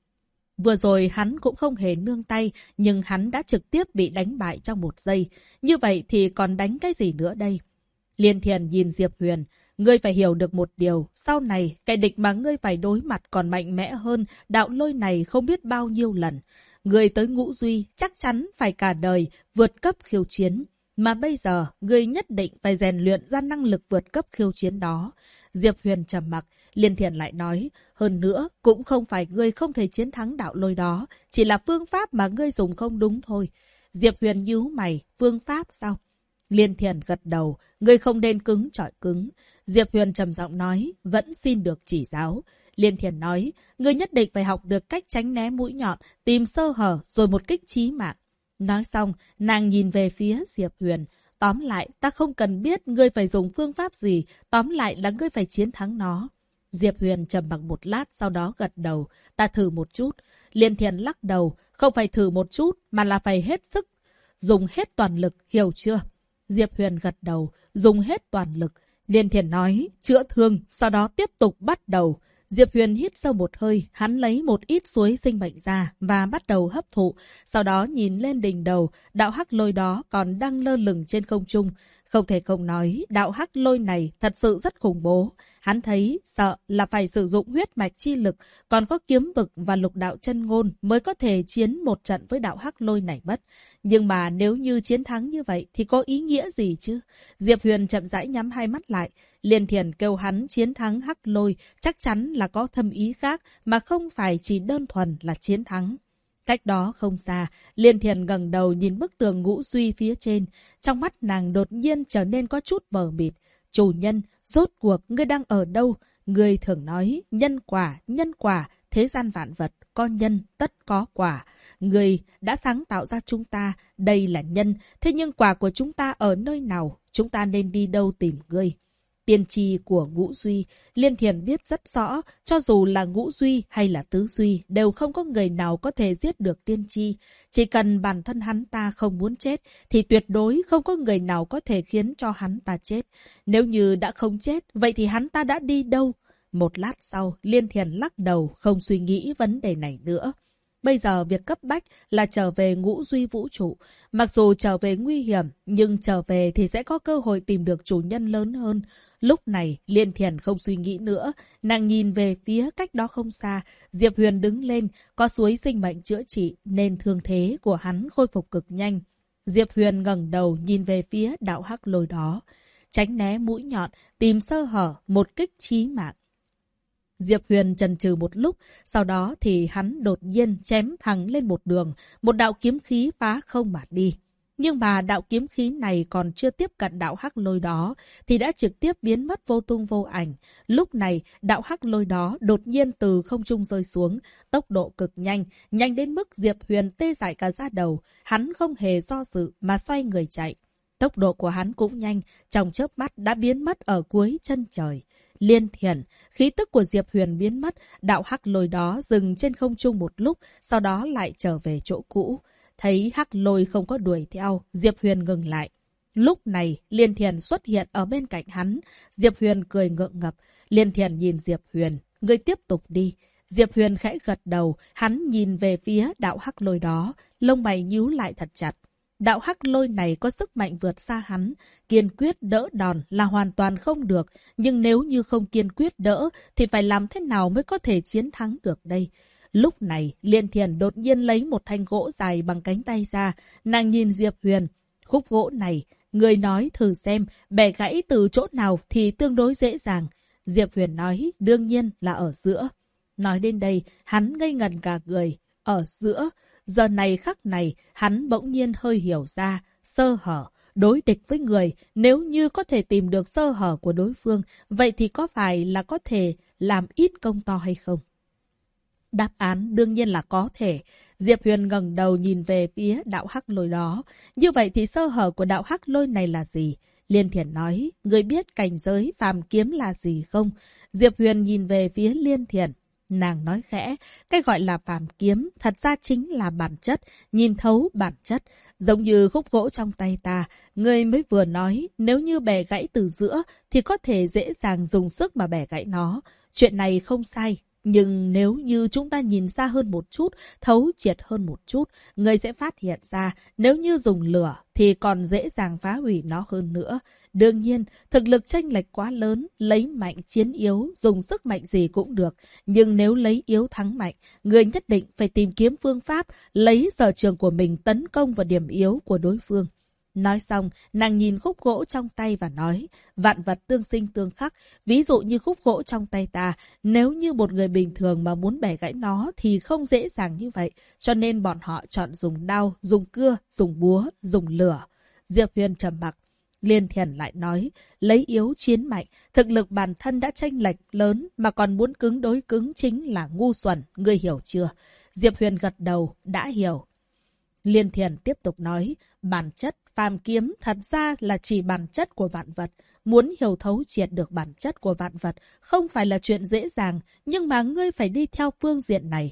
Vừa rồi hắn cũng không hề nương tay, nhưng hắn đã trực tiếp bị đánh bại trong 1 giây. Như vậy thì còn đánh cái gì nữa đây? Liên Thiền nhìn Diệp Huyền, ngươi phải hiểu được một điều, sau này kẻ địch mà ngươi phải đối mặt còn mạnh mẽ hơn đạo lôi này không biết bao nhiêu lần. Ngươi tới Ngũ Duy chắc chắn phải cả đời vượt cấp khiêu chiến. Mà bây giờ, ngươi nhất định phải rèn luyện ra năng lực vượt cấp khiêu chiến đó. Diệp Huyền trầm mặc, Liên Thiền lại nói, hơn nữa, cũng không phải ngươi không thể chiến thắng đạo lôi đó, chỉ là phương pháp mà ngươi dùng không đúng thôi. Diệp Huyền nhíu mày, phương pháp sao? Liên Thiền gật đầu, ngươi không nên cứng chọi cứng. Diệp Huyền trầm giọng nói, vẫn xin được chỉ giáo. Liên Thiền nói, ngươi nhất định phải học được cách tránh né mũi nhọn, tìm sơ hở rồi một kích chí mạng. Nói xong, nàng nhìn về phía Diệp Huyền. Tóm lại, ta không cần biết ngươi phải dùng phương pháp gì, tóm lại là ngươi phải chiến thắng nó. Diệp Huyền trầm mặc một lát, sau đó gật đầu, ta thử một chút. Liên Thiền lắc đầu, không phải thử một chút, mà là phải hết sức, dùng hết toàn lực, hiểu chưa? Diệp Huyền gật đầu, dùng hết toàn lực. Liên Thiền nói, chữa thương, sau đó tiếp tục bắt đầu. Diệp Huyền hít sâu một hơi, hắn lấy một ít suối sinh mệnh ra và bắt đầu hấp thụ. Sau đó nhìn lên đỉnh đầu, đạo hắc lôi đó còn đang lơ lửng trên không trung. Không thể không nói, đạo hắc lôi này thật sự rất khủng bố. Hắn thấy sợ là phải sử dụng huyết mạch chi lực, còn có kiếm vực và lục đạo chân ngôn mới có thể chiến một trận với đạo hắc lôi này mất. Nhưng mà nếu như chiến thắng như vậy thì có ý nghĩa gì chứ? Diệp Huyền chậm rãi nhắm hai mắt lại. Liên Thiền kêu hắn chiến thắng hắc lôi chắc chắn là có thâm ý khác mà không phải chỉ đơn thuần là chiến thắng. Cách đó không xa, Liên Thiền ngẩng đầu nhìn bức tường Ngũ Duy phía trên. Trong mắt nàng đột nhiên trở nên có chút mờ mịt. Chủ nhân, rốt cuộc ngươi đang ở đâu? Ngươi thường nói nhân quả, thế gian vạn vật, có nhân tất có quả. Ngươi đã sáng tạo ra chúng ta, đây là nhân, thế nhưng quả của chúng ta ở nơi nào? Chúng ta nên đi đâu tìm ngươi? Tiên tri của Ngũ Duy, Liên Thiền biết rất rõ, cho dù là Ngũ Duy hay là Tứ Duy, đều không có người nào có thể giết được tiên tri. Chỉ cần bản thân hắn ta không muốn chết, thì tuyệt đối không có người nào có thể khiến cho hắn ta chết. Nếu như đã không chết, vậy thì hắn ta đã đi đâu? Một lát sau, Liên Thiền lắc đầu, không suy nghĩ vấn đề này nữa. Bây giờ việc cấp bách là trở về Ngũ Duy vũ trụ. Mặc dù trở về nguy hiểm, nhưng trở về thì sẽ có cơ hội tìm được chủ nhân lớn hơn. Lúc này, Liên Thiền không suy nghĩ nữa. Nàng nhìn về phía cách đó không xa. Diệp Huyền đứng lên, có suối sinh mệnh chữa trị nên thương thế của hắn khôi phục cực nhanh. Diệp Huyền ngẩng đầu nhìn về phía đạo hắc lôi đó. Tránh né mũi nhọn, tìm sơ hở, một kích chí mạng. Diệp Huyền chần chừ một lúc, sau đó thì hắn đột nhiên chém thẳng lên một đường, một đạo kiếm khí phá không mà đi. Nhưng mà đạo kiếm khí này còn chưa tiếp cận đạo hắc lôi đó, thì đã trực tiếp biến mất vô tung vô ảnh. Lúc này, đạo hắc lôi đó đột nhiên từ không trung rơi xuống, tốc độ cực nhanh, nhanh đến mức Diệp Huyền tê dại cả da đầu. Hắn không hề do dự mà xoay người chạy. Tốc độ của hắn cũng nhanh, trong chớp mắt đã biến mất ở cuối chân trời. Liên Thiền, khí tức của Diệp Huyền biến mất, đạo hắc lôi đó dừng trên không trung một lúc, sau đó lại trở về chỗ cũ. Thấy hắc lôi không có đuổi theo, Diệp Huyền ngừng lại. Lúc này, Liên Thiền xuất hiện ở bên cạnh hắn. Diệp Huyền cười ngượng ngập. Liên Thiền nhìn Diệp Huyền, ngươi tiếp tục đi. Diệp Huyền khẽ gật đầu, hắn nhìn về phía đạo hắc lôi đó, lông mày nhíu lại thật chặt. Đạo hắc lôi này có sức mạnh vượt xa hắn, kiên quyết đỡ đòn là hoàn toàn không được, nhưng nếu như không kiên quyết đỡ thì phải làm thế nào mới có thể chiến thắng được đây? Lúc này, Liên Thiền đột nhiên lấy một thanh gỗ dài bằng cánh tay ra, nàng nhìn Diệp Huyền. Khúc gỗ này, người nói thử xem, bẻ gãy từ chỗ nào thì tương đối dễ dàng. Diệp Huyền nói, đương nhiên là ở giữa. Nói đến đây, hắn ngây ngẩn cả người. Ở giữa, giờ này khắc này, hắn bỗng nhiên hơi hiểu ra, sơ hở, đối địch với người, nếu như có thể tìm được sơ hở của đối phương, vậy thì có phải là có thể làm ít công to hay không? Đáp án đương nhiên là có thể. Diệp Huyền ngẩng đầu nhìn về phía đạo hắc lôi đó. Như vậy thì sơ hở của đạo hắc lôi này là gì? Liên Thiền nói, người biết cảnh giới phàm kiếm là gì không? Diệp Huyền nhìn về phía Liên Thiền. Nàng nói khẽ, cái gọi là phàm kiếm thật ra chính là bản chất, nhìn thấu bản chất. Giống như khúc gỗ trong tay ta, ngươi mới vừa nói nếu như bẻ gãy từ giữa thì có thể dễ dàng dùng sức mà bẻ gãy nó. Chuyện này không sai. Nhưng nếu như chúng ta nhìn xa hơn một chút, thấu triệt hơn một chút, ngươi sẽ phát hiện ra nếu như dùng lửa thì còn dễ dàng phá hủy nó hơn nữa. Đương nhiên, thực lực chênh lệch quá lớn, lấy mạnh chiến yếu, dùng sức mạnh gì cũng được. Nhưng nếu lấy yếu thắng mạnh, người nhất định phải tìm kiếm phương pháp, lấy sở trường của mình tấn công vào điểm yếu của đối phương. Nói xong, nàng nhìn khúc gỗ trong tay và nói, vạn vật tương sinh tương khắc, ví dụ như khúc gỗ trong tay ta, nếu như một người bình thường mà muốn bẻ gãy nó thì không dễ dàng như vậy, cho nên bọn họ chọn dùng đao, dùng cưa, dùng búa, dùng lửa. Diệp Huyền trầm mặc. Liên Thiền lại nói, lấy yếu chiến mạnh, thực lực bản thân đã chênh lệch lớn mà còn muốn cứng đối cứng chính là ngu xuẩn, ngươi hiểu chưa? Diệp Huyền gật đầu, đã hiểu. Liên Thiền tiếp tục nói, bản chất phàm kiếm thật ra là chỉ bản chất của vạn vật. Muốn hiểu thấu triệt được bản chất của vạn vật không phải là chuyện dễ dàng, nhưng mà ngươi phải đi theo phương diện này.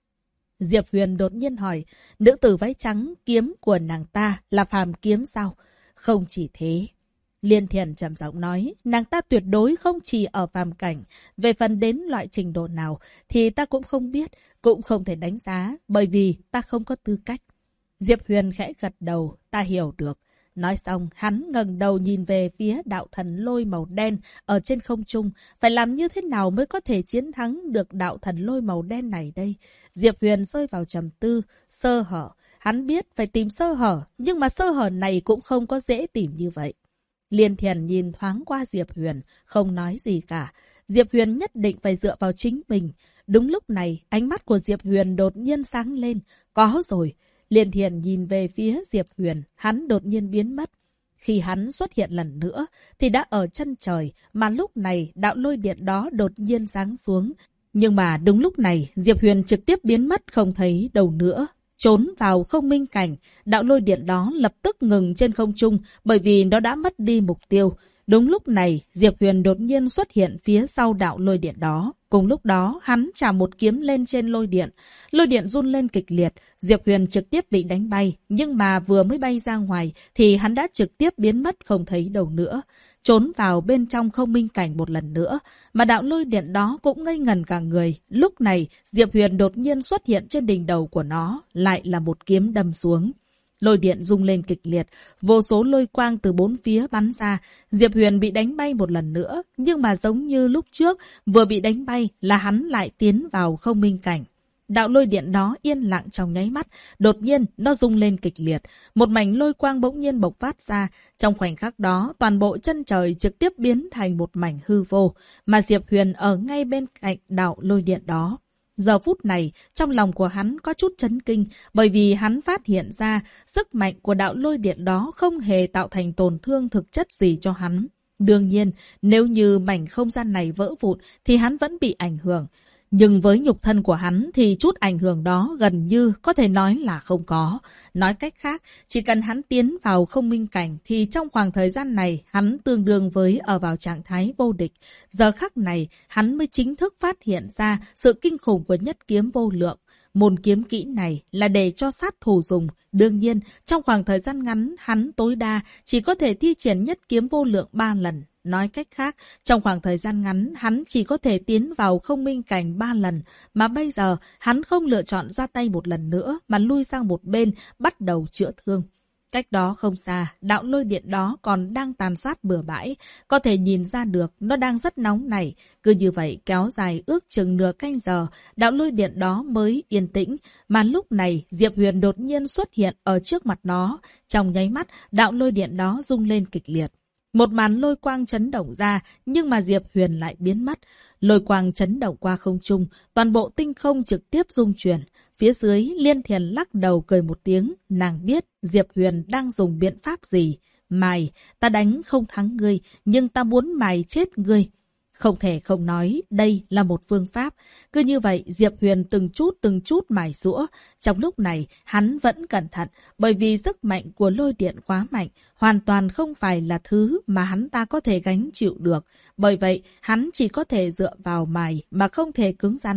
Diệp Huyền đột nhiên hỏi, nữ tử váy trắng kiếm của nàng ta là phàm kiếm sao? Không chỉ thế. Liên Thiền trầm giọng nói, nàng ta tuyệt đối không chỉ ở phàm cảnh. Về phần đến loại trình độ nào thì ta cũng không biết, cũng không thể đánh giá, bởi vì ta không có tư cách. Diệp Huyền khẽ gật đầu, ta hiểu được. Nói xong, hắn ngẩng đầu nhìn về phía đạo thần lôi màu đen ở trên không trung. Phải làm như thế nào mới có thể chiến thắng được đạo thần lôi màu đen này đây? Diệp Huyền rơi vào trầm tư, sơ hở. Hắn biết phải tìm sơ hở, nhưng mà sơ hở này cũng không có dễ tìm như vậy. Liên Thiền nhìn thoáng qua Diệp Huyền, không nói gì cả. Diệp Huyền nhất định phải dựa vào chính mình. Đúng lúc này, ánh mắt của Diệp Huyền đột nhiên sáng lên. Có rồi. Liên Thiền nhìn về phía Diệp Huyền, hắn đột nhiên biến mất. Khi hắn xuất hiện lần nữa, thì đã ở chân trời, mà lúc này đạo lôi điện đó đột nhiên giáng xuống. Nhưng mà đúng lúc này, Diệp Huyền trực tiếp biến mất không thấy đâu nữa. Trốn vào không minh cảnh, đạo lôi điện đó lập tức ngừng trên không trung bởi vì nó đã mất đi mục tiêu. Đúng lúc này, Diệp Huyền đột nhiên xuất hiện phía sau đạo lôi điện đó. Cùng lúc đó, hắn chả một kiếm lên trên lôi điện. Lôi điện run lên kịch liệt, Diệp Huyền trực tiếp bị đánh bay. Nhưng mà vừa mới bay ra ngoài thì hắn đã trực tiếp biến mất không thấy đâu nữa. Trốn vào bên trong không minh cảnh một lần nữa. Mà đạo lôi điện đó cũng ngây ngần cả người. Lúc này, Diệp Huyền đột nhiên xuất hiện trên đỉnh đầu của nó, lại là một kiếm đâm xuống. Lôi điện rung lên kịch liệt, vô số lôi quang từ bốn phía bắn ra. Diệp Huyền bị đánh bay một lần nữa, nhưng mà giống như lúc trước, vừa bị đánh bay là hắn lại tiến vào không minh cảnh. Đạo lôi điện đó yên lặng trong nháy mắt, đột nhiên nó rung lên kịch liệt. Một mảnh lôi quang bỗng nhiên bộc phát ra. Trong khoảnh khắc đó, toàn bộ chân trời trực tiếp biến thành một mảnh hư vô, mà Diệp Huyền ở ngay bên cạnh đạo lôi điện đó. Giờ phút này, trong lòng của hắn có chút chấn kinh, bởi vì hắn phát hiện ra sức mạnh của đạo lôi điện đó không hề tạo thành tổn thương thực chất gì cho hắn. Đương nhiên, nếu như mảnh không gian này vỡ vụn thì hắn vẫn bị ảnh hưởng. Nhưng với nhục thân của hắn thì chút ảnh hưởng đó gần như có thể nói là không có. Nói cách khác, chỉ cần hắn tiến vào không minh cảnh thì trong khoảng thời gian này hắn tương đương với ở vào trạng thái vô địch. Giờ khắc này hắn mới chính thức phát hiện ra sự kinh khủng của nhất kiếm vô lượng. Môn kiếm kỹ này là để cho sát thủ dùng. Đương nhiên, trong khoảng thời gian ngắn hắn tối đa chỉ có thể thi triển nhất kiếm vô lượng 3 lần. Nói cách khác, trong khoảng thời gian ngắn, hắn chỉ có thể tiến vào không minh cảnh 3 lần, mà bây giờ hắn không lựa chọn ra tay một lần nữa, mà lui sang một bên, bắt đầu chữa thương. Cách đó không xa, đạo lôi điện đó còn đang tàn sát bừa bãi, có thể nhìn ra được nó đang rất nóng nảy. Cứ như vậy kéo dài ước chừng nửa canh giờ, đạo lôi điện đó mới yên tĩnh, mà lúc này Diệp Huyền đột nhiên xuất hiện ở trước mặt nó. Trong nháy mắt, đạo lôi điện đó rung lên kịch liệt. Một màn lôi quang chấn động ra, nhưng mà Diệp Huyền lại biến mất. Lôi quang chấn động qua không trung, toàn bộ tinh không trực tiếp rung chuyển. Phía dưới, Liên Thiền lắc đầu cười một tiếng, nàng biết Diệp Huyền đang dùng biện pháp gì. Mày, ta đánh không thắng ngươi, nhưng ta muốn mày chết ngươi. Không thể không nói, đây là một phương pháp. Cứ như vậy, Diệp Huyền từng chút mài giũa. Trong lúc này, hắn vẫn cẩn thận, bởi vì sức mạnh của lôi điện quá mạnh, hoàn toàn không phải là thứ mà hắn ta có thể gánh chịu được. Bởi vậy, hắn chỉ có thể dựa vào mài mà không thể cứng rắn.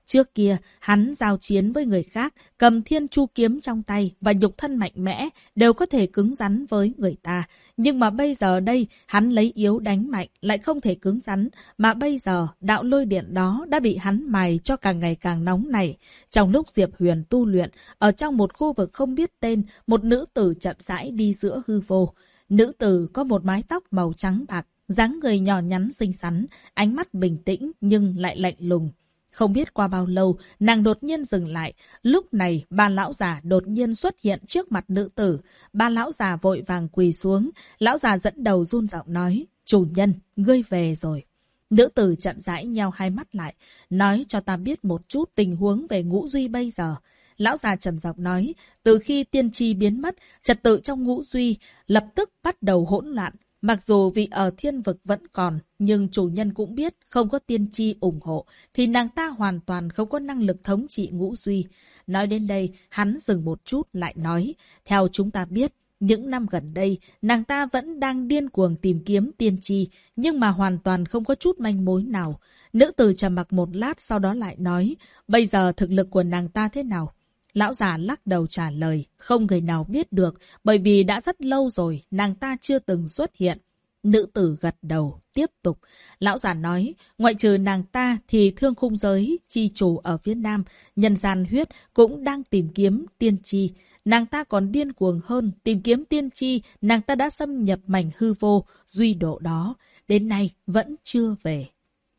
Trước kia, hắn giao chiến với người khác, cầm thiên chu kiếm trong tay và nhục thân mạnh mẽ, đều có thể cứng rắn với người ta. Nhưng mà bây giờ đây, hắn lấy yếu đánh mạnh, lại không thể cứng rắn. Mà bây giờ, đạo lôi điện đó đã bị hắn mài cho càng ngày càng nóng này. Trong lúc Diệp Huyền tu luyện, ở trong một khu vực không biết tên, một nữ tử chậm rãi đi giữa hư vô. Nữ tử có một mái tóc màu trắng bạc, dáng người nhỏ nhắn xinh xắn, ánh mắt bình tĩnh nhưng lại lạnh lùng. Không biết qua bao lâu, nàng đột nhiên dừng lại. Lúc này, ba lão già đột nhiên xuất hiện trước mặt nữ tử. Ba lão già vội vàng quỳ xuống. Lão già dẫn đầu run giọng nói, chủ nhân, ngươi về rồi. Nữ tử chậm rãi nheo hai mắt lại, nói cho ta biết một chút tình huống về Ngũ Duy bây giờ. Lão già trầm giọng nói, từ khi tiên tri biến mất, trật tự trong Ngũ Duy lập tức bắt đầu hỗn loạn. Mặc dù vị ở thiên vực vẫn còn, nhưng chủ nhân cũng biết không có tiên tri ủng hộ, thì nàng ta hoàn toàn không có năng lực thống trị Ngũ Duy. Nói đến đây, hắn dừng một chút lại nói, theo chúng ta biết, những năm gần đây, nàng ta vẫn đang điên cuồng tìm kiếm tiên tri, nhưng mà hoàn toàn không có chút manh mối nào. Nữ tử trầm mặc một lát sau đó lại nói, bây giờ thực lực của nàng ta thế nào? Lão già lắc đầu trả lời, không người nào biết được, bởi vì đã rất lâu rồi, nàng ta chưa từng xuất hiện. Nữ tử gật đầu, tiếp tục. Lão già nói, ngoại trừ nàng ta thì thương khung giới, chi chủ ở phía Nam, nhân gian huyết cũng đang tìm kiếm tiên tri. Nàng ta còn điên cuồng hơn, tìm kiếm tiên tri, nàng ta đã xâm nhập mảnh hư vô, duy độ đó. Đến nay vẫn chưa về.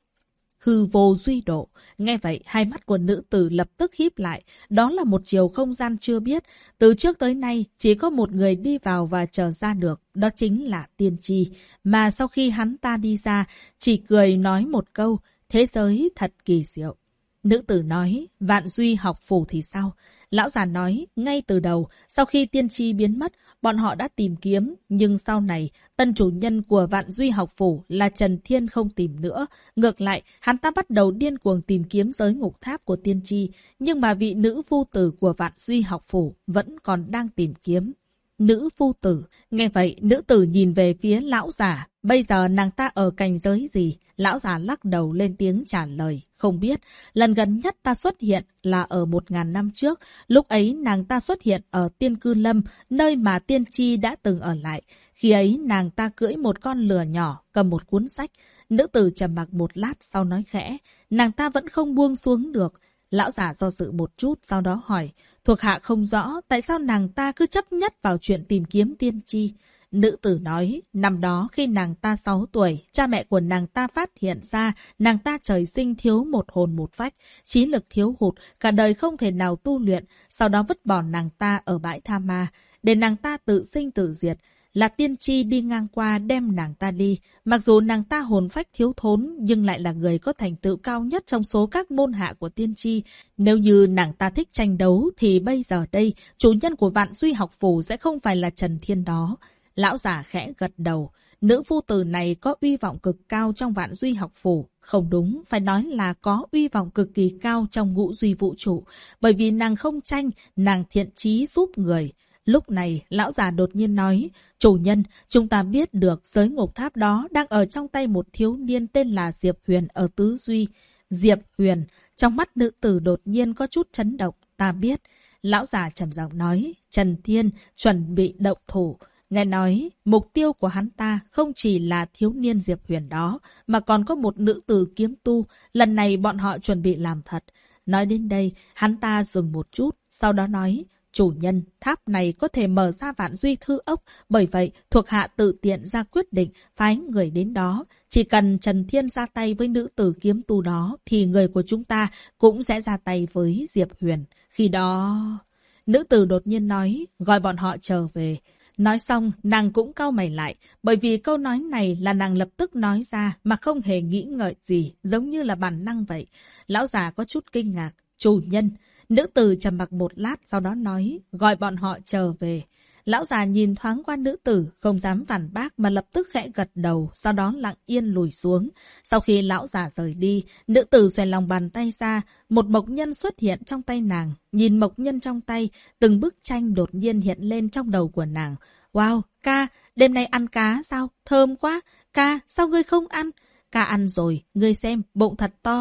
Hư vô duy độ. Nghe vậy, hai mắt của nữ tử lập tức híp lại. Đó là một chiều không gian chưa biết. Từ trước tới nay, chỉ có một người đi vào và trở ra được. Đó chính là tiên tri. Mà sau khi hắn ta đi ra, chỉ cười nói một câu, thế giới thật kỳ diệu. Nữ tử nói, Vạn Duy học phủ thì sao? Lão già nói, ngay từ đầu, sau khi tiên tri biến mất, bọn họ đã tìm kiếm, nhưng sau này, tân chủ nhân của Vạn Duy học phủ là Trần Thiên không tìm nữa. Ngược lại, hắn ta bắt đầu điên cuồng tìm kiếm giới ngục tháp của tiên tri, nhưng mà vị nữ phu tử của Vạn Duy học phủ vẫn còn đang tìm kiếm. Nữ phu tử. Nghe vậy, nữ tử nhìn về phía lão già. Bây giờ nàng ta ở cảnh giới gì? Lão già lắc đầu lên tiếng trả lời. Không biết. Lần gần nhất ta xuất hiện là ở 1000 năm trước. Lúc ấy nàng ta xuất hiện ở Tiên Cư Lâm, nơi mà tiên tri đã từng ở lại. Khi ấy nàng ta cưỡi một con lừa nhỏ, cầm một cuốn sách. Nữ tử trầm mặc một lát sau nói khẽ. Nàng ta vẫn không buông xuống được. Lão già do dự một chút sau đó hỏi. Thuộc hạ không rõ tại sao nàng ta cứ chấp nhất vào chuyện tìm kiếm tiên tri. Nữ tử nói, năm đó khi nàng ta 6 tuổi, cha mẹ của nàng ta phát hiện ra nàng ta trời sinh thiếu một hồn một phách, trí lực thiếu hụt, cả đời không thể nào tu luyện, sau đó vứt bỏ nàng ta ở bãi tha ma, để nàng ta tự sinh tự diệt. Là tiên tri đi ngang qua đem nàng ta đi. Mặc dù nàng ta hồn phách thiếu thốn, nhưng lại là người có thành tựu cao nhất trong số các môn hạ của tiên tri. Nếu như nàng ta thích tranh đấu, thì bây giờ đây, chủ nhân của Vạn Duy học phủ sẽ không phải là Trần Thiên đó. Lão già khẽ gật đầu. Nữ phu tử này có uy vọng cực cao trong Vạn Duy học phủ. Không đúng, phải nói là có uy vọng cực kỳ cao trong Ngũ Duy vũ trụ. Bởi vì nàng không tranh, nàng thiện chí giúp người. Lúc này, lão già đột nhiên nói, chủ nhân, chúng ta biết được giới ngục tháp đó đang ở trong tay một thiếu niên tên là Diệp Huyền ở Tứ Duy. Diệp Huyền, trong mắt nữ tử đột nhiên có chút chấn động, ta biết. Lão già trầm giọng nói, Trần Thiên chuẩn bị động thủ. Nghe nói, mục tiêu của hắn ta không chỉ là thiếu niên Diệp Huyền đó, mà còn có một nữ tử kiếm tu, lần này bọn họ chuẩn bị làm thật. Nói đến đây, hắn ta dừng một chút, sau đó nói, chủ nhân, tháp này có thể mở ra Vạn Duy thư ốc, bởi vậy thuộc hạ tự tiện ra quyết định phái người đến đó. Chỉ cần Trần Thiên ra tay với nữ tử kiếm tu đó, thì người của chúng ta cũng sẽ ra tay với Diệp Huyền. Khi đó... Nữ tử đột nhiên nói, gọi bọn họ trở về. Nói xong, nàng cũng cau mày lại, bởi vì câu nói này là nàng lập tức nói ra mà không hề nghĩ ngợi gì, giống như là bản năng vậy. Lão già có chút kinh ngạc, chủ nhân. Nữ tử trầm mặc một lát sau đó nói, gọi bọn họ trở về. Lão già nhìn thoáng qua nữ tử, không dám phản bác mà lập tức khẽ gật đầu, sau đó lặng yên lùi xuống. Sau khi lão già rời đi, nữ tử xoay lòng bàn tay ra, một mộc nhân xuất hiện trong tay nàng. Nhìn mộc nhân trong tay, từng bức tranh đột nhiên hiện lên trong đầu của nàng. Wow, ca, đêm nay ăn cá sao? Thơm quá. Ca, sao ngươi không ăn? Ca ăn rồi, ngươi xem, bụng thật to.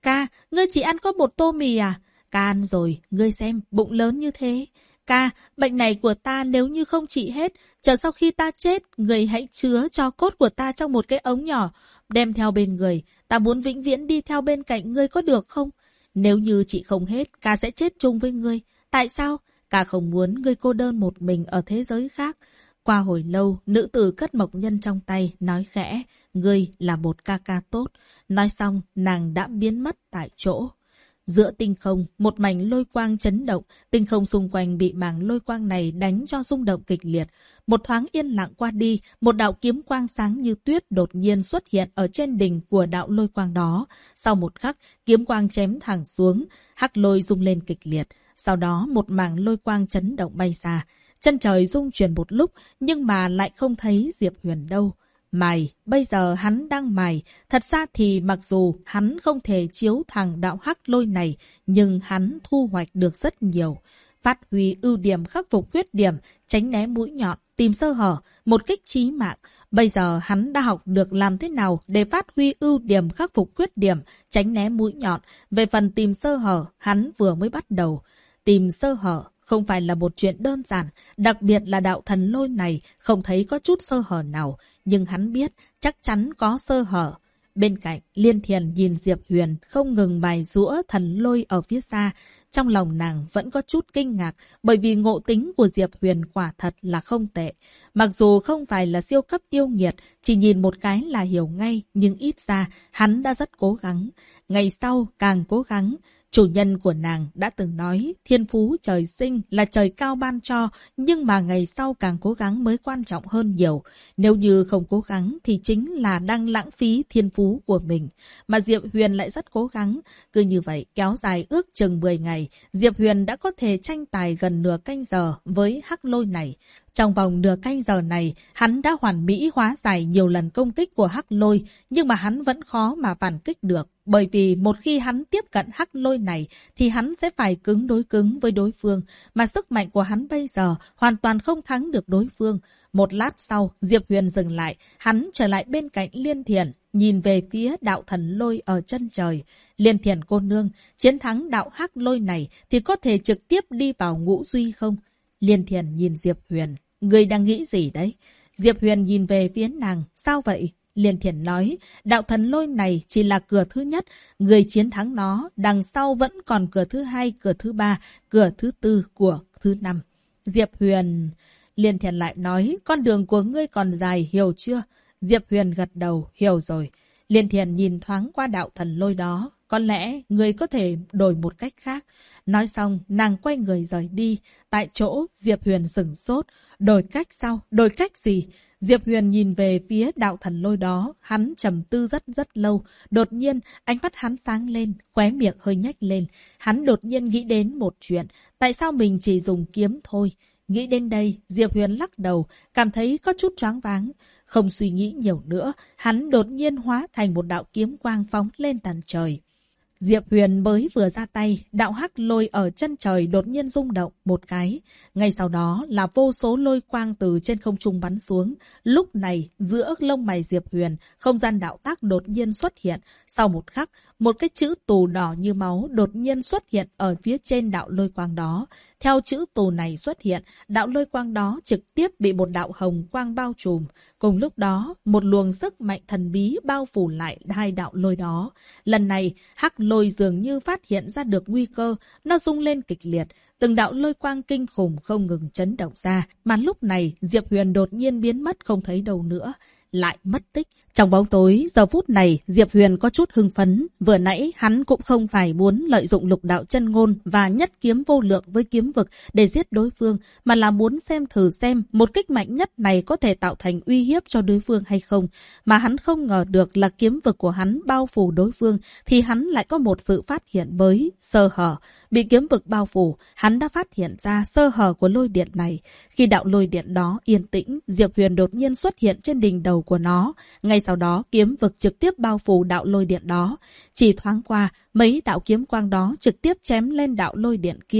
Ca, ngươi chỉ ăn có một tô mì à? Ca ăn rồi, ngươi xem, bụng lớn như thế. Ca, bệnh này của ta nếu như không trị hết, chờ sau khi ta chết, ngươi hãy chứa tro cốt của ta trong một cái ống nhỏ, đem theo bên người. Ta muốn vĩnh viễn đi theo bên cạnh ngươi có được không? Nếu như chị không hết, ca sẽ chết chung với ngươi. Tại sao? Ca không muốn ngươi cô đơn một mình ở thế giới khác. Qua hồi lâu, nữ tử cất mộc nhân trong tay, nói khẽ, ngươi là một ca ca tốt. Nói xong, nàng đã biến mất tại chỗ. Giữa tinh không, một mảnh lôi quang chấn động, tinh không xung quanh bị mảng lôi quang này đánh cho rung động kịch liệt. Một thoáng yên lặng qua đi, một đạo kiếm quang sáng như tuyết đột nhiên xuất hiện ở trên đỉnh của đạo lôi quang đó. Sau một khắc, kiếm quang chém thẳng xuống, hắc lôi rung lên kịch liệt. Sau đó một mảng lôi quang chấn động bay xa. Chân trời rung chuyển một lúc, nhưng mà lại không thấy Diệp Huyền đâu. Mài, bây giờ hắn đang mài. Thật ra thì mặc dù hắn không thể chiếu thẳng đạo hắc lôi này, nhưng hắn thu hoạch được rất nhiều. Phát huy ưu điểm khắc phục khuyết điểm, tránh né mũi nhọn, tìm sơ hở, một kích chí mạng. Bây giờ hắn đã học được làm thế nào để phát huy ưu điểm khắc phục khuyết điểm, tránh né mũi nhọn. Về phần tìm sơ hở, hắn vừa mới bắt đầu. Tìm sơ hở không phải là một chuyện đơn giản, đặc biệt là đạo thần lôi này không thấy có chút sơ hở nào, nhưng hắn biết chắc chắn có sơ hở. Bên cạnh, Liên Thiền nhìn Diệp Huyền không ngừng mài giũa thần lôi ở phía xa. Trong lòng nàng vẫn có chút kinh ngạc bởi vì ngộ tính của Diệp Huyền quả thật là không tệ. Mặc dù không phải là siêu cấp yêu nghiệt, chỉ nhìn một cái là hiểu ngay, nhưng ít ra hắn đã rất cố gắng. Ngày sau càng cố gắng. Chủ nhân của nàng đã từng nói thiên phú trời sinh là trời cao ban cho, nhưng mà ngày sau càng cố gắng mới quan trọng hơn nhiều. Nếu như không cố gắng thì chính là đang lãng phí thiên phú của mình. Mà Diệp Huyền lại rất cố gắng. Cứ như vậy kéo dài ước chừng 10 ngày, Diệp Huyền đã có thể tranh tài gần nửa canh giờ với hắc lôi này. Trong vòng nửa canh giờ này, hắn đã hoàn mỹ hóa giải nhiều lần công kích của hắc lôi, nhưng mà hắn vẫn khó mà phản kích được. Bởi vì một khi hắn tiếp cận hắc lôi này, thì hắn sẽ phải cứng đối cứng với đối phương, mà sức mạnh của hắn bây giờ hoàn toàn không thắng được đối phương. Một lát sau, Diệp Huyền dừng lại, hắn trở lại bên cạnh Liên Thiền, nhìn về phía đạo thần lôi ở chân trời. Liên Thiền cô nương, chiến thắng đạo hắc lôi này thì có thể trực tiếp đi vào ngũ duy không? Liên Thiền nhìn Diệp Huyền, ngươi đang nghĩ gì đấy? Diệp Huyền nhìn về phía nàng, sao vậy? Liên Thiền nói, đạo thần lôi này chỉ là cửa thứ nhất, người chiến thắng nó, đằng sau vẫn còn cửa thứ hai, cửa thứ ba, cửa thứ tư, của thứ năm. Diệp Huyền... Liên Thiền lại nói, con đường của ngươi còn dài, hiểu chưa? Diệp Huyền gật đầu, hiểu rồi. Liên Thiền nhìn thoáng qua đạo thần lôi đó, có lẽ ngươi có thể đổi một cách khác. Nói xong, nàng quay người rời đi. Tại chỗ, Diệp Huyền sửng sốt. Đổi cách sao? Đổi cách gì? Diệp Huyền nhìn về phía đạo thần lôi đó, hắn trầm tư rất lâu. Đột nhiên, ánh mắt hắn sáng lên, khóe miệng hơi nhếch lên. Hắn đột nhiên nghĩ đến một chuyện, tại sao mình chỉ dùng kiếm thôi? Nghĩ đến đây, Diệp Huyền lắc đầu, cảm thấy có chút choáng váng. Không suy nghĩ nhiều nữa, hắn đột nhiên hóa thành một đạo kiếm quang phóng lên tận trời. Diệp Huyền mới vừa ra tay, đạo hắc lôi ở chân trời đột nhiên rung động một cái. Ngay sau đó là vô số lôi quang từ trên không trung bắn xuống. Lúc này, giữa lông mày Diệp Huyền, không gian đạo tác đột nhiên xuất hiện. Sau một khắc, một cái chữ tù đỏ như máu đột nhiên xuất hiện ở phía trên đạo lôi quang đó. Theo chữ tù này xuất hiện, đạo lôi quang đó trực tiếp bị một đạo hồng quang bao trùm. Cùng lúc đó, một luồng sức mạnh thần bí bao phủ lại hai đạo lôi đó. Lần này, hắc lôi dường như phát hiện ra được nguy cơ, nó rung lên kịch liệt. Từng đạo lôi quang kinh khủng không ngừng chấn động ra, mà lúc này Diệp Huyền đột nhiên biến mất không thấy đâu nữa. Lại mất tích. Trong bóng tối, giờ phút này, Diệp Huyền có chút hưng phấn. Vừa nãy, hắn cũng không phải muốn lợi dụng lục đạo chân ngôn và nhất kiếm vô lượng với kiếm vực để giết đối phương, mà là muốn thử xem một kích mạnh nhất này có thể tạo thành uy hiếp cho đối phương hay không. Mà hắn không ngờ được là kiếm vực của hắn bao phủ đối phương, thì hắn lại có một sự phát hiện mới, sơ hở. Bị kiếm vực bao phủ, hắn đã phát hiện ra sơ hở của lôi điện này. Khi đạo lôi điện đó yên tĩnh, Diệp Huyền đột nhiên xuất hiện trên đỉnh đầu của nó. Ngay sau đó, kiếm vực trực tiếp bao phủ đạo lôi điện đó. Chỉ thoáng qua, mấy đạo kiếm quang đó trực tiếp chém lên đạo lôi điện kia.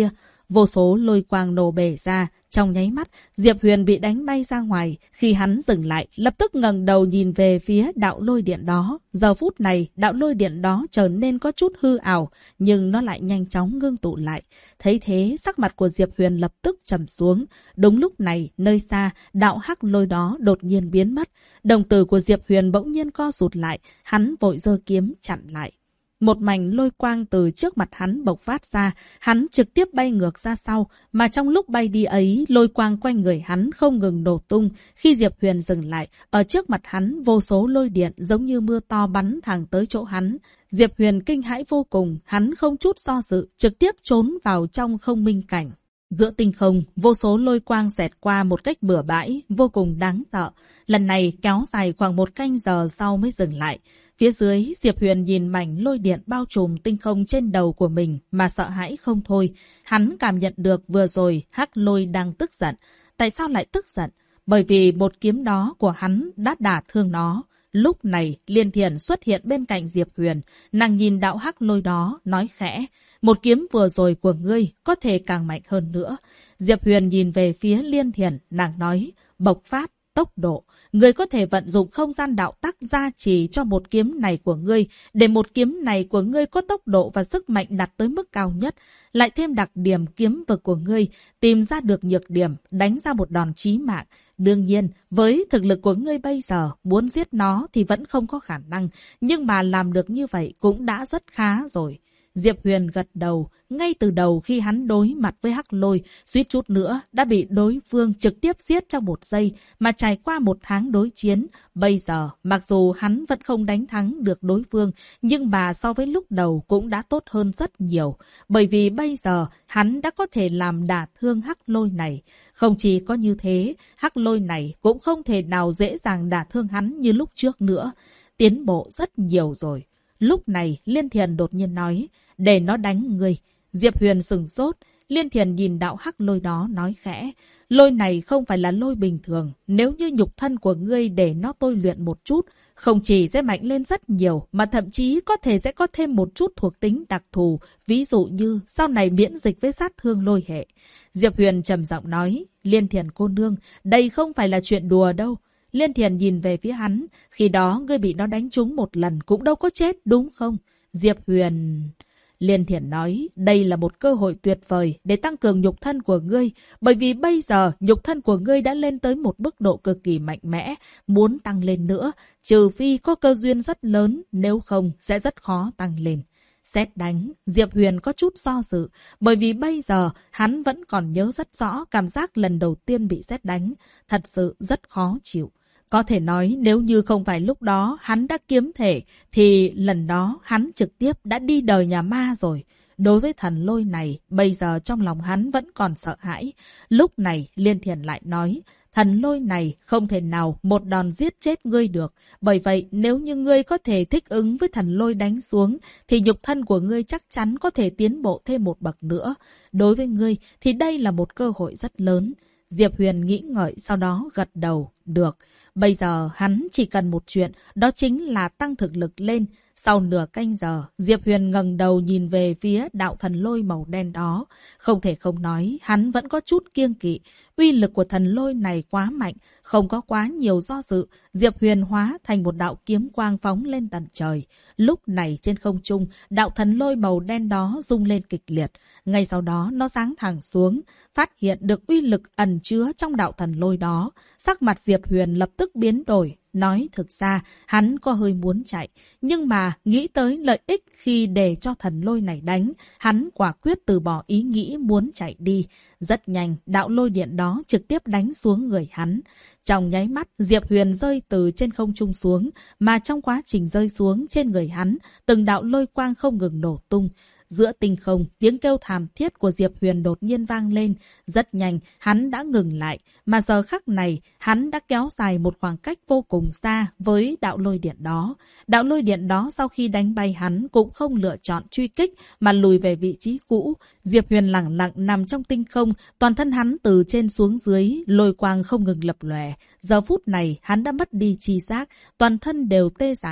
vô số lôi quang nổ bể ra. Trong nháy mắt, Diệp Huyền bị đánh bay ra ngoài. Khi hắn dừng lại, lập tức ngẩng đầu nhìn về phía đạo lôi điện đó. Giờ phút này, đạo lôi điện đó trở nên có chút hư ảo, nhưng nó lại nhanh chóng ngưng tụ lại. Thấy thế, sắc mặt của Diệp Huyền lập tức trầm xuống. Đúng lúc này, nơi xa, đạo hắc lôi đó đột nhiên biến mất. Đồng tử của Diệp Huyền bỗng nhiên co rụt lại, hắn vội giơ kiếm chặn lại. Một mảnh lôi quang từ trước mặt hắn bộc phát ra, hắn trực tiếp bay ngược ra sau, mà trong lúc bay đi ấy, lôi quang quanh người hắn không ngừng nổ tung. Khi Diệp Huyền dừng lại, ở trước mặt hắn vô số lôi điện giống như mưa to bắn thẳng tới chỗ hắn. Diệp Huyền kinh hãi vô cùng, hắn không chút do dự, trực tiếp trốn vào trong không minh cảnh. Giữa tinh không, vô số lôi quang xẹt qua một cách bừa bãi, vô cùng đáng sợ. Lần này kéo dài khoảng 1 canh giờ sau mới dừng lại. Phía dưới, Diệp Huyền nhìn mảnh lôi điện bao trùm tinh không trên đầu của mình mà sợ hãi không thôi. Hắn cảm nhận được vừa rồi hắc lôi đang tức giận. Tại sao lại tức giận? Bởi vì một kiếm đó của hắn đã đả thương nó. Lúc này, Liên Thiển xuất hiện bên cạnh Diệp Huyền. Nàng nhìn đạo hắc lôi đó, nói khẽ. Một kiếm vừa rồi của ngươi có thể càng mạnh hơn nữa. Diệp Huyền nhìn về phía Liên Thiển, nàng nói, bộc phát, tốc độ. Ngươi có thể vận dụng không gian đạo tắc gia trì cho một kiếm này của ngươi, để một kiếm này của ngươi có tốc độ và sức mạnh đạt tới mức cao nhất. Lại thêm đặc điểm kiếm vực của ngươi, tìm ra được nhược điểm, đánh ra một đòn chí mạng. Đương nhiên, với thực lực của ngươi bây giờ, muốn giết nó thì vẫn không có khả năng, nhưng mà làm được như vậy cũng đã rất khá rồi. Diệp Huyền gật đầu, ngay từ đầu khi hắn đối mặt với hắc lôi, suýt chút nữa đã bị đối phương trực tiếp giết trong 1 giây, mà trải qua 1 tháng đối chiến. Bây giờ, mặc dù hắn vẫn không đánh thắng được đối phương, nhưng mà so với lúc đầu cũng đã tốt hơn rất nhiều. Bởi vì bây giờ, hắn đã có thể làm đả thương hắc lôi này. Không chỉ có như thế, hắc lôi này cũng không thể nào dễ dàng đả thương hắn như lúc trước nữa. Tiến bộ rất nhiều rồi. Lúc này, Liên Thiền đột nhiên nói, để nó đánh ngươi. Diệp Huyền sửng sốt, Liên Thiền nhìn đạo hắc lôi đó nói khẽ, lôi này không phải là lôi bình thường, nếu như nhục thân của ngươi để nó tôi luyện một chút, không chỉ sẽ mạnh lên rất nhiều, mà thậm chí có thể sẽ có thêm một chút thuộc tính đặc thù, ví dụ như sau này miễn dịch với sát thương lôi hệ. Diệp Huyền trầm giọng nói, Liên Thiền cô nương, đây không phải là chuyện đùa đâu. Liên Thiền nhìn về phía hắn, khi đó ngươi bị nó đánh trúng 1 lần cũng đâu có chết đúng không? Diệp Huyền... Liên Thiển nói, đây là một cơ hội tuyệt vời để tăng cường nhục thân của ngươi, bởi vì bây giờ nhục thân của ngươi đã lên tới một mức độ cực kỳ mạnh mẽ, muốn tăng lên nữa, trừ phi có cơ duyên rất lớn, nếu không sẽ rất khó tăng lên. Sét đánh, Diệp Huyền có chút do dự, bởi vì bây giờ hắn vẫn còn nhớ rất rõ cảm giác lần đầu tiên bị sét đánh, thật sự rất khó chịu. Có thể nói nếu như không phải lúc đó hắn đã kiếm thể, thì lần đó hắn trực tiếp đã đi đời nhà ma rồi. Đối với thần lôi này, bây giờ trong lòng hắn vẫn còn sợ hãi. Lúc này, Liên Thiền lại nói, thần lôi này không thể nào một đòn giết chết ngươi được. Bởi vậy, nếu như ngươi có thể thích ứng với thần lôi đánh xuống, thì nhục thân của ngươi chắc chắn có thể tiến bộ thêm một bậc nữa. Đối với ngươi, thì đây là một cơ hội rất lớn. Diệp Huyền nghĩ ngợi, sau đó gật đầu, được. Bây giờ hắn chỉ cần một chuyện, đó chính là tăng thực lực lên. Sau nửa canh giờ, Diệp Huyền ngẩng đầu nhìn về phía đạo thần lôi màu đen đó. Không thể không nói, hắn vẫn có chút kiêng kỵ. Uy lực của thần lôi này quá mạnh, không có quá nhiều do dự. Diệp Huyền hóa thành một đạo kiếm quang phóng lên tận trời. Lúc này trên không trung, đạo thần lôi màu đen đó rung lên kịch liệt. Ngay sau đó nó giáng thẳng xuống, phát hiện được uy lực ẩn chứa trong đạo thần lôi đó. Sắc mặt Diệp Huyền lập tức biến đổi. Nói thực ra, hắn có hơi muốn chạy, nhưng mà nghĩ tới lợi ích khi để cho thần lôi này đánh, hắn quả quyết từ bỏ ý nghĩ muốn chạy đi. Rất nhanh, đạo lôi điện đó trực tiếp đánh xuống người hắn. Trong nháy mắt, Diệp Huyền rơi từ trên không trung xuống, mà trong quá trình rơi xuống trên người hắn, từng đạo lôi quang không ngừng nổ tung. Giữa tinh không, tiếng kêu thảm thiết của Diệp Huyền đột nhiên vang lên. Rất nhanh, hắn đã ngừng lại, mà giờ khắc này, hắn đã kéo dài một khoảng cách vô cùng xa với đạo lôi điện đó. Đạo lôi điện đó sau khi đánh bay hắn cũng không lựa chọn truy kích, mà lùi về vị trí cũ. Diệp Huyền lẳng lặng nằm trong tinh không, toàn thân hắn từ trên xuống dưới, lôi quang không ngừng lập lòe. Giờ phút này, hắn đã mất đi chi giác, toàn thân đều tê dại.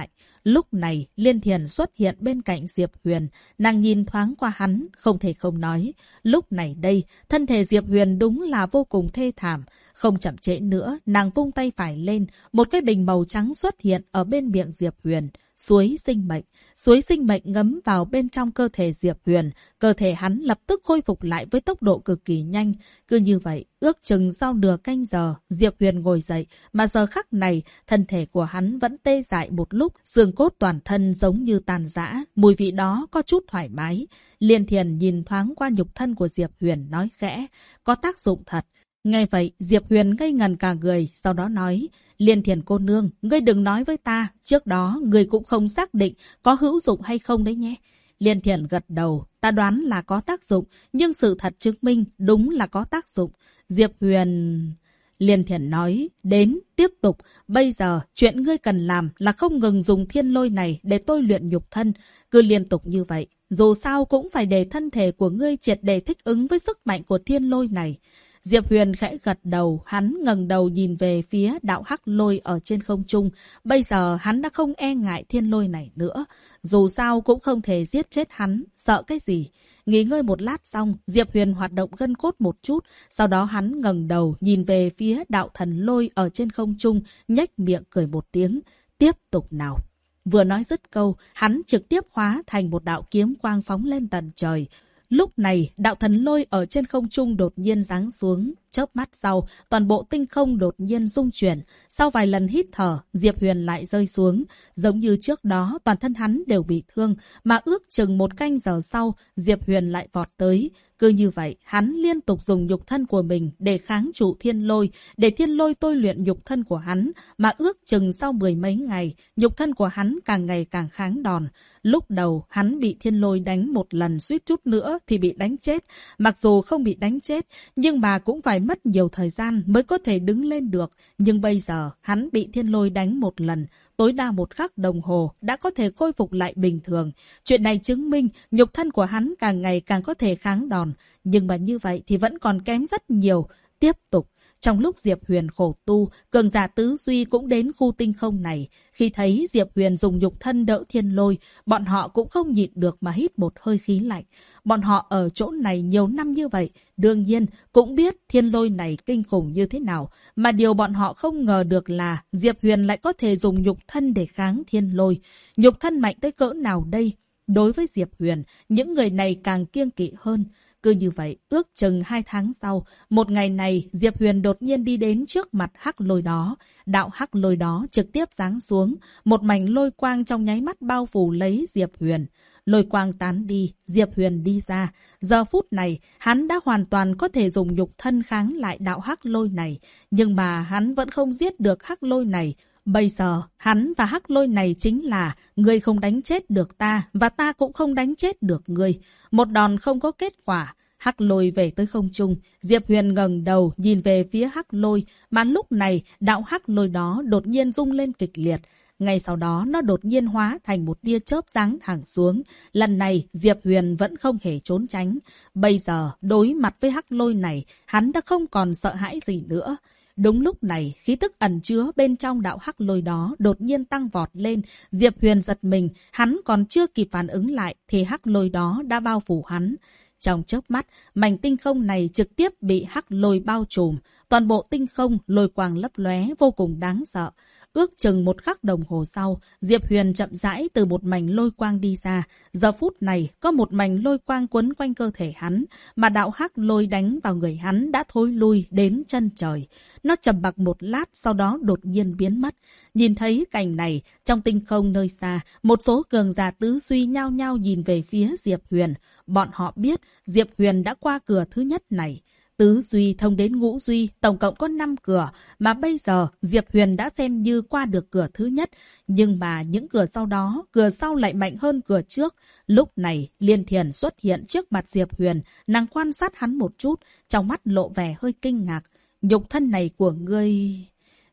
Lúc này, Liên Thiền xuất hiện bên cạnh Diệp Huyền. Nàng nhìn thoáng qua hắn, không thể không nói. Lúc này đây, thân thể Diệp Huyền đúng là vô cùng thê thảm. Không chậm trễ nữa, nàng vung tay phải lên. Một cái bình màu trắng xuất hiện ở bên miệng Diệp Huyền. Suối sinh mệnh. Suối sinh mệnh ngấm vào bên trong cơ thể Diệp Huyền. Cơ thể hắn lập tức khôi phục lại với tốc độ cực kỳ nhanh. Cứ như vậy, ước chừng sau nửa canh giờ, Diệp Huyền ngồi dậy. Mà giờ khắc này, thân thể của hắn vẫn tê dại một lúc. Xương cốt toàn thân giống như tàn rã. Mùi vị đó có chút thoải mái. Liên Thiền nhìn thoáng qua nhục thân của Diệp Huyền nói khẽ. Có tác dụng thật. Nghe vậy, Diệp Huyền ngây ngần cả người, sau đó nói, Liên Thiền cô nương, ngươi đừng nói với ta, trước đó ngươi cũng không xác định có hữu dụng hay không đấy nhé. Liên Thiền gật đầu, ta đoán là có tác dụng, nhưng sự thật chứng minh đúng là có tác dụng. Diệp Huyền... Liên Thiền nói, đến, tiếp tục, bây giờ chuyện ngươi cần làm là không ngừng dùng thiên lôi này để tôi luyện nhục thân, cứ liên tục như vậy, dù sao cũng phải để thân thể của ngươi triệt để thích ứng với sức mạnh của thiên lôi này. Diệp Huyền khẽ gật đầu, hắn ngẩng đầu nhìn về phía đạo hắc lôi ở trên không trung. Bây giờ hắn đã không e ngại thiên lôi này nữa. Dù sao cũng không thể giết chết hắn, sợ cái gì. Nghỉ ngơi một lát xong, Diệp Huyền hoạt động gân cốt một chút. Sau đó hắn ngẩng đầu nhìn về phía đạo thần lôi ở trên không trung, nhếch miệng cười một tiếng. Tiếp tục nào. Vừa nói dứt câu, hắn trực tiếp hóa thành một đạo kiếm quang phóng lên tận trời. Lúc này, đạo thần lôi ở trên không trung đột nhiên giáng xuống. Chớp mắt sau, toàn bộ tinh không đột nhiên rung chuyển. Sau vài lần hít thở, Diệp Huyền lại rơi xuống. Giống như trước đó, toàn thân hắn đều bị thương. Mà ước chừng một canh giờ sau, Diệp Huyền lại vọt tới. Cứ như vậy, hắn liên tục dùng nhục thân của mình để kháng trụ thiên lôi, để thiên lôi tôi luyện nhục thân của hắn. Mà ước chừng sau 10 mấy ngày, nhục thân của hắn càng ngày càng kháng đòn. Lúc đầu, hắn bị thiên lôi đánh một lần suýt chút nữa thì bị đánh chết. Mặc dù không bị đánh chết, nhưng mà cũng phải mất nhiều thời gian mới có thể đứng lên được. Nhưng bây giờ, hắn bị thiên lôi đánh một lần, tối đa 1 khắc đồng hồ đã có thể khôi phục lại bình thường. Chuyện này chứng minh nhục thân của hắn càng ngày càng có thể kháng đòn. Nhưng mà như vậy thì vẫn còn kém rất nhiều. Tiếp tục. Trong lúc Diệp Huyền khổ tu, cường giả tứ duy cũng đến khu tinh không này. Khi thấy Diệp Huyền dùng nhục thân đỡ thiên lôi, bọn họ cũng không nhịn được mà hít một hơi khí lạnh. Bọn họ ở chỗ này nhiều năm như vậy, đương nhiên cũng biết thiên lôi này kinh khủng như thế nào. Mà điều bọn họ không ngờ được là Diệp Huyền lại có thể dùng nhục thân để kháng thiên lôi. Nhục thân mạnh tới cỡ nào đây? Đối với Diệp Huyền, những người này càng kiêng kỵ hơn. Cứ như vậy, ước chừng 2 tháng sau, một ngày này, Diệp Huyền đột nhiên đi đến trước mặt hắc lôi đó. Đạo hắc lôi đó trực tiếp giáng xuống, một mảnh lôi quang trong nháy mắt bao phủ lấy Diệp Huyền. Lôi quang tán đi, Diệp Huyền đi ra. Giờ phút này, hắn đã hoàn toàn có thể dùng nhục thân kháng lại đạo hắc lôi này. Nhưng mà hắn vẫn không giết được hắc lôi này. Bây giờ, hắn và hắc lôi này chính là ngươi không đánh chết được ta và ta cũng không đánh chết được ngươi. Một đòn không có kết quả. Hắc lôi về tới không trung, Diệp Huyền ngẩng đầu nhìn về phía hắc lôi, mà lúc này đạo hắc lôi đó đột nhiên rung lên kịch liệt. Ngay sau đó nó đột nhiên hóa thành một tia chớp giáng thẳng xuống. Lần này Diệp Huyền vẫn không hề trốn tránh. Bây giờ đối mặt với hắc lôi này, hắn đã không còn sợ hãi gì nữa. Đúng lúc này, khí tức ẩn chứa bên trong đạo hắc lôi đó đột nhiên tăng vọt lên. Diệp Huyền giật mình, hắn còn chưa kịp phản ứng lại thì hắc lôi đó đã bao phủ hắn. Trong chớp mắt, mảnh tinh không này trực tiếp bị hắc lôi bao trùm. Toàn bộ tinh không lôi quang lấp lóe vô cùng đáng sợ. Ước chừng 1 khắc đồng hồ sau, Diệp Huyền chậm rãi từ một mảnh lôi quang đi ra. Giờ phút này, có một mảnh lôi quang quấn quanh cơ thể hắn, mà đạo hắc lôi đánh vào người hắn đã thối lui đến chân trời. Nó trầm mặc một lát, sau đó đột nhiên biến mất. Nhìn thấy cảnh này, trong tinh không nơi xa, một số cường giả tứ duy nhao nhao nhìn về phía Diệp Huyền. Bọn họ biết Diệp Huyền đã qua cửa thứ nhất này. Tứ duy thông đến ngũ duy, tổng cộng có 5 cửa, mà bây giờ Diệp Huyền đã xem như qua được cửa thứ nhất. Nhưng mà những cửa sau đó, cửa sau lại mạnh hơn cửa trước. Lúc này, Liên Thiền xuất hiện trước mặt Diệp Huyền, nàng quan sát hắn một chút, trong mắt lộ vẻ hơi kinh ngạc. Nhục thân này của ngươi...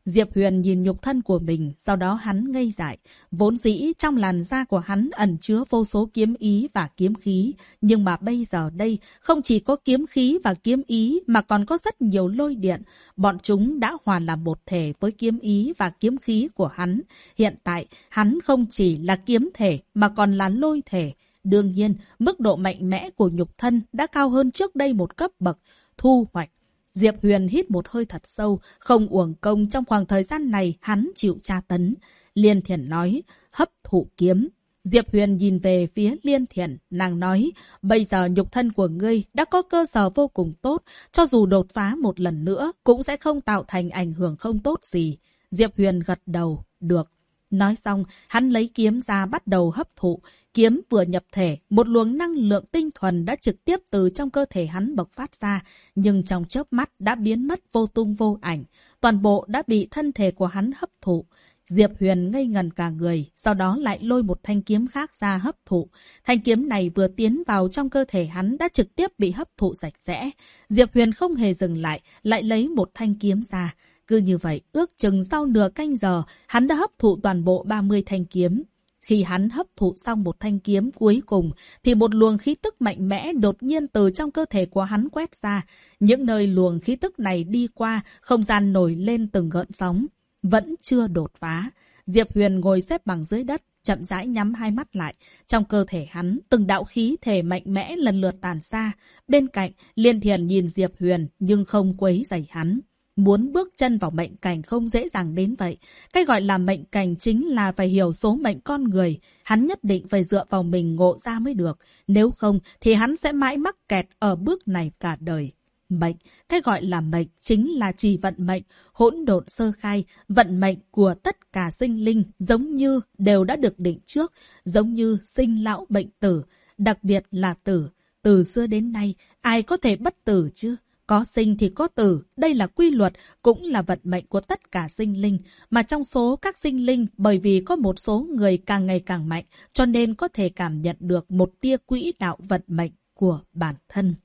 Diệp Huyền nhìn nhục thân của mình, sau đó hắn ngây dại. Vốn dĩ trong làn da của hắn ẩn chứa vô số kiếm ý và kiếm khí. Nhưng mà bây giờ đây, không chỉ có kiếm khí và kiếm ý mà còn có rất nhiều lôi điện. Bọn chúng đã hòa làm một thể với kiếm ý và kiếm khí của hắn. Hiện tại, hắn không chỉ là kiếm thể mà còn là lôi thể. Đương nhiên, mức độ mạnh mẽ của nhục thân đã cao hơn trước đây một cấp bậc. Thu hoạch. Diệp Huyền hít một hơi thật sâu, không uổng công trong khoảng thời gian này hắn chịu tra tấn. Liên Thiển nói, hấp thụ kiếm. Diệp Huyền nhìn về phía Liên Thiển, nàng nói, bây giờ nhục thân của ngươi đã có cơ sở vô cùng tốt, cho dù đột phá một lần nữa cũng sẽ không tạo thành ảnh hưởng không tốt gì. Diệp Huyền gật đầu, được. Nói xong, hắn lấy kiếm ra bắt đầu hấp thụ. Kiếm vừa nhập thể, một luồng năng lượng tinh thuần đã trực tiếp từ trong cơ thể hắn bộc phát ra, nhưng trong chớp mắt đã biến mất vô tung vô ảnh. Toàn bộ đã bị thân thể của hắn hấp thụ. Diệp Huyền ngây ngần cả người, sau đó lại lôi một thanh kiếm khác ra hấp thụ. Thanh kiếm này vừa tiến vào trong cơ thể hắn đã trực tiếp bị hấp thụ sạch sẽ. Diệp Huyền không hề dừng lại lấy một thanh kiếm ra. Cứ như vậy, ước chừng sau nửa canh giờ, hắn đã hấp thụ toàn bộ 30 thanh kiếm. Khi hắn hấp thụ xong một thanh kiếm cuối cùng, thì một luồng khí tức mạnh mẽ đột nhiên từ trong cơ thể của hắn quét ra. Những nơi luồng khí tức này đi qua, không gian nổi lên từng gợn sóng. Vẫn chưa đột phá. Diệp Huyền ngồi xếp bằng dưới đất, chậm rãi nhắm hai mắt lại. Trong cơ thể hắn, từng đạo khí thể mạnh mẽ lần lượt tàn ra. Bên cạnh, Liên Thiển nhìn Diệp Huyền nhưng không quấy rầy hắn. Muốn bước chân vào mệnh cảnh không dễ dàng đến vậy. Cái gọi là mệnh cảnh chính là phải hiểu số mệnh con người. Hắn nhất định phải dựa vào mình ngộ ra mới được. Nếu không thì hắn sẽ mãi mắc kẹt ở bước này cả đời. Mệnh, cái gọi là mệnh chính là chỉ vận mệnh, hỗn độn sơ khai, vận mệnh của tất cả sinh linh giống như đều đã được định trước, giống như sinh lão bệnh tử, đặc biệt là tử. Từ xưa đến nay, ai có thể bất tử chứ? Có sinh thì có tử, đây là quy luật, cũng là vận mệnh của tất cả sinh linh. Mà trong số các sinh linh, bởi vì có một số người càng ngày càng mạnh, cho nên có thể cảm nhận được một tia quỹ đạo vận mệnh của bản thân.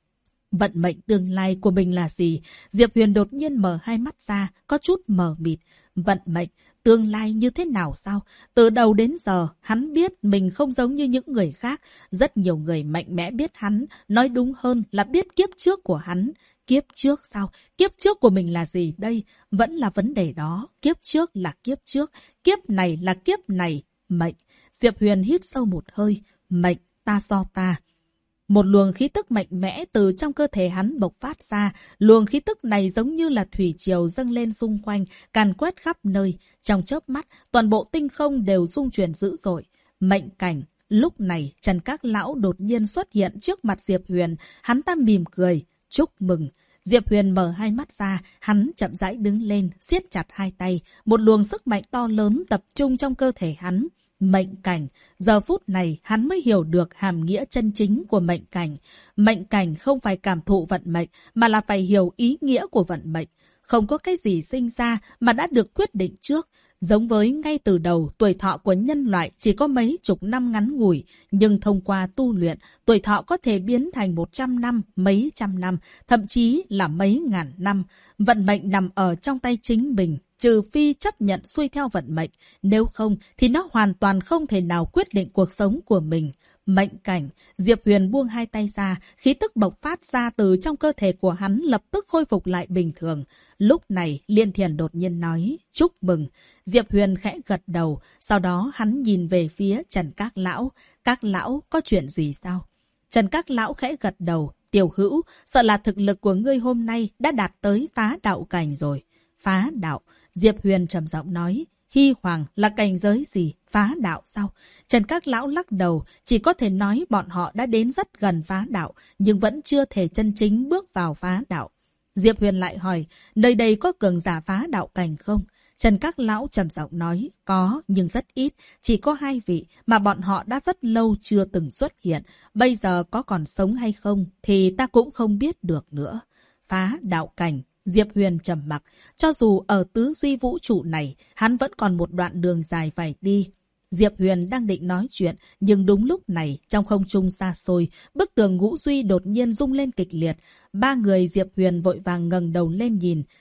Vận mệnh tương lai của mình là gì? Diệp Huyền đột nhiên mở hai mắt ra, có chút mờ mịt. Vận mệnh, tương lai như thế nào sao? Từ đầu đến giờ, hắn biết mình không giống như những người khác. Rất nhiều người mạnh mẽ biết hắn, nói đúng hơn là biết kiếp trước của hắn. Kiếp trước sao? Kiếp trước của mình là gì đây? Vẫn là vấn đề đó. Kiếp trước là kiếp trước, kiếp này là kiếp này. Mệnh. Diệp Huyền hít sâu một hơi. Mệnh, ta do ta. Một luồng khí tức mạnh mẽ từ trong cơ thể hắn bộc phát ra. Luồng khí tức này giống như là thủy triều dâng lên xung quanh, càn quét khắp nơi. Trong chớp mắt, toàn bộ tinh không đều rung chuyển dữ dội. Mệnh cảnh. Lúc này, Trần Các Lão đột nhiên xuất hiện trước mặt Diệp Huyền. Hắn ta mỉm cười. Chúc mừng. Diệp Huyền mở hai mắt ra, hắn chậm rãi đứng lên, siết chặt hai tay. Một luồng sức mạnh to lớn tập trung trong cơ thể hắn. Mệnh cảnh. Giờ phút này hắn mới hiểu được hàm nghĩa chân chính của mệnh cảnh. Mệnh cảnh không phải cảm thụ vận mệnh, mà là phải hiểu ý nghĩa của vận mệnh. Không có cái gì sinh ra mà đã được quyết định trước. Giống với ngay từ đầu, tuổi thọ của nhân loại chỉ có mấy chục năm ngắn ngủi, nhưng thông qua tu luyện, tuổi thọ có thể biến thành 100 năm, mấy trăm năm, thậm chí là mấy ngàn năm. Vận mệnh nằm ở trong tay chính mình, trừ phi chấp nhận xuôi theo vận mệnh, nếu không thì nó hoàn toàn không thể nào quyết định cuộc sống của mình. Mệnh cảnh. Diệp Huyền buông hai tay ra, khí tức bộc phát ra từ trong cơ thể của hắn lập tức khôi phục lại bình thường. Lúc này, Liên Thiển đột nhiên nói, chúc mừng. Diệp Huyền khẽ gật đầu, sau đó hắn nhìn về phía Trần Các Lão. Các Lão, có chuyện gì sao? Trần Các Lão khẽ gật đầu, Tiểu Hữu, sợ là thực lực của ngươi hôm nay đã đạt tới phá đạo cảnh rồi. Phá đạo. Diệp Huyền trầm giọng nói, Hy Hoàng là cảnh giới gì? Phá đạo sao? Trần Các Lão lắc đầu, chỉ có thể nói bọn họ đã đến rất gần phá đạo, nhưng vẫn chưa thể chân chính bước vào phá đạo. Diệp Huyền lại hỏi, nơi đây có cường giả phá đạo cảnh không? Trần Các Lão trầm giọng nói, có, nhưng rất ít, chỉ có 2 vị, mà bọn họ đã rất lâu chưa từng xuất hiện. Bây giờ có còn sống hay không, thì ta cũng không biết được nữa. Phá đạo cảnh. Diệp Huyền trầm mặc, cho dù ở tứ duy vũ trụ này, hắn vẫn còn một đoạn đường dài phải đi. Diệp Huyền đang định nói chuyện, nhưng đúng lúc này, trong không trung xa xôi, bức tường ngũ duy đột nhiên rung lên kịch liệt. 3 người Diệp Huyền vội vàng ngẩng đầu lên nhìn,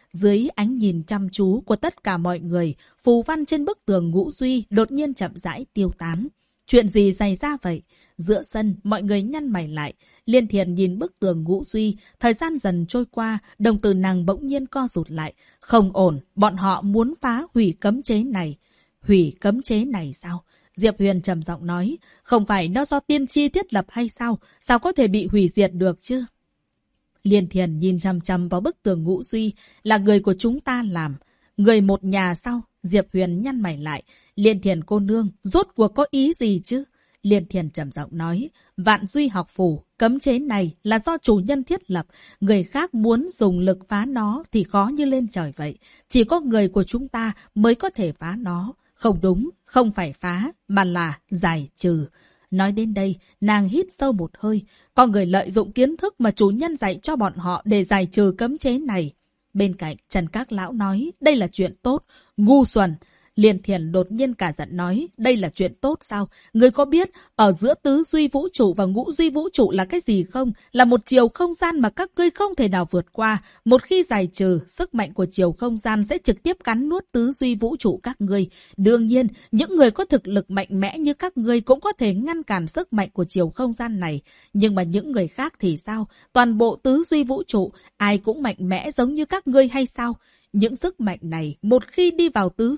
Dưới ánh nhìn chăm chú của tất cả mọi người, phù văn trên bức tường Ngũ Duy đột nhiên chậm rãi tiêu tán. Chuyện gì xảy ra vậy? Giữa sân, mọi người nhăn mày lại. Liên Thiền nhìn bức tường Ngũ Duy, thời gian dần trôi qua, đồng tử nàng bỗng nhiên co rụt lại. Không ổn, bọn họ muốn phá hủy cấm chế này. Hủy cấm chế này sao? Diệp Huyền trầm giọng nói, không phải nó do tiên tri thiết lập hay sao? Sao có thể bị hủy diệt được chứ? Liên Thiền nhìn chằm chằm vào bức tường Ngũ Duy, là người của chúng ta làm. Người một nhà sao? Diệp Huyền nhăn mày lại. Liên Thiền cô nương, rốt cuộc có ý gì chứ? Liên Thiền trầm giọng nói, Vạn Duy học phủ, cấm chế này là do chủ nhân thiết lập. Người khác muốn dùng lực phá nó thì khó như lên trời vậy. Chỉ có người của chúng ta mới có thể phá nó. Không đúng, không phải phá, mà là giải trừ. Nói đến đây, nàng hít sâu một hơi. Có người lợi dụng kiến thức mà chủ nhân dạy cho bọn họ để giải trừ cấm chế này. Bên cạnh, Trần Các Lão nói, đây là chuyện tốt, ngu xuẩn. Liên Thiền đột nhiên cả giận nói, đây là chuyện tốt sao? Người có biết, ở giữa tứ duy vũ trụ và ngũ duy vũ trụ là cái gì không? Là một chiều không gian mà các ngươi không thể nào vượt qua. Một khi giải trừ, sức mạnh của chiều không gian sẽ trực tiếp cắn nuốt tứ duy vũ trụ các ngươi. Đương nhiên, những người có thực lực mạnh mẽ như các ngươi cũng có thể ngăn cản sức mạnh của chiều không gian này. Nhưng mà những người khác thì sao? Toàn bộ tứ duy vũ trụ, ai cũng mạnh mẽ giống như các ngươi hay sao? Những sức mạnh này, một khi đi vào tứ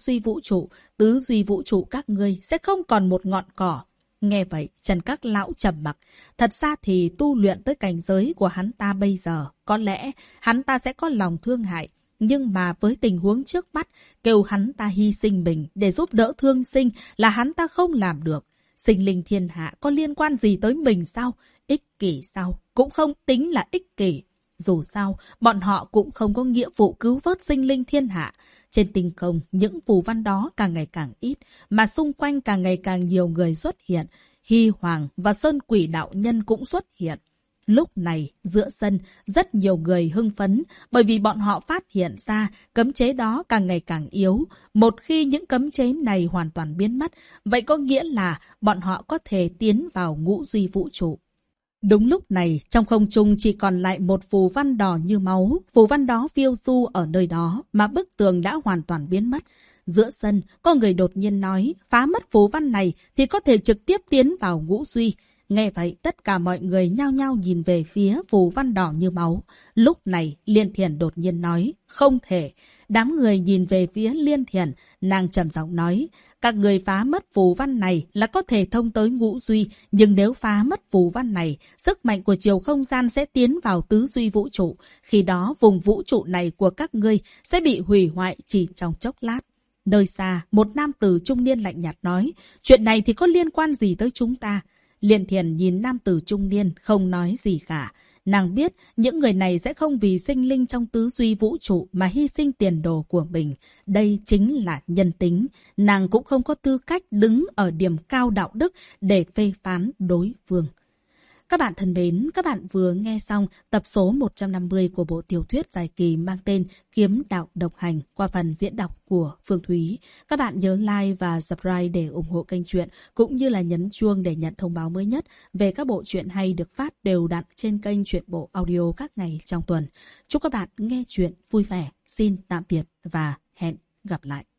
duy vũ trụ các ngươi sẽ không còn một ngọn cỏ. Nghe vậy, Trần Các Lão trầm mặc. Thật ra thì tu luyện tới cảnh giới của hắn ta bây giờ, có lẽ hắn ta sẽ có lòng thương hại. Nhưng mà với tình huống trước mắt, kêu hắn ta hy sinh mình để giúp đỡ thương sinh là hắn ta không làm được. Sinh linh thiên hạ có liên quan gì tới mình sao? Ích kỷ sao? Cũng không tính là ích kỷ. Dù sao, bọn họ cũng không có nghĩa vụ cứu vớt sinh linh thiên hạ. Trên tinh không, những phù văn đó càng ngày càng ít, mà xung quanh càng ngày càng nhiều người xuất hiện. Hy Hoàng và Sơn Quỷ Đạo Nhân cũng xuất hiện. Lúc này, giữa sân, rất nhiều người hưng phấn, bởi vì bọn họ phát hiện ra cấm chế đó càng ngày càng yếu. Một khi những cấm chế này hoàn toàn biến mất, vậy có nghĩa là bọn họ có thể tiến vào ngũ duy vũ trụ. Đúng lúc này, trong không trung chỉ còn lại một phù văn đỏ như máu. Phù văn đó phiêu du ở nơi đó, mà bức tường đã hoàn toàn biến mất. Giữa sân, có người đột nhiên nói, phá mất phù văn này thì có thể trực tiếp tiến vào ngũ duy. Nghe vậy, tất cả mọi người nhao nhao nhìn về phía phù văn đỏ như máu. Lúc này, Liên Thiền đột nhiên nói, không thể. Đám người nhìn về phía Liên Thiền, nàng trầm giọng nói, các người phá mất phù văn này là có thể thông tới ngũ duy, nhưng nếu phá mất phù văn này, sức mạnh của chiều không gian sẽ tiến vào tứ duy vũ trụ. Khi đó, vùng vũ trụ này của các ngươi sẽ bị hủy hoại chỉ trong chốc lát. Nơi xa, một nam tử trung niên lạnh nhạt nói, chuyện này thì có liên quan gì tới chúng ta? Liên Thiền nhìn nam tử trung niên, không nói gì cả. Nàng biết những người này sẽ không vì sinh linh trong tứ duy vũ trụ mà hy sinh tiền đồ của mình. Đây chính là nhân tính. Nàng cũng không có tư cách đứng ở điểm cao đạo đức để phê phán đối phương. Các bạn thân mến, các bạn vừa nghe xong tập số 150 của bộ tiểu thuyết dài kỳ mang tên Kiếm Đạo Độc Hành qua phần diễn đọc của Phương Thúy. Các bạn nhớ like và subscribe để ủng hộ kênh truyện, cũng như là nhấn chuông để nhận thông báo mới nhất về các bộ truyện hay được phát đều đặn trên kênh Truyện Bộ Audio các ngày trong tuần. Chúc các bạn nghe truyện vui vẻ. Xin tạm biệt và hẹn gặp lại.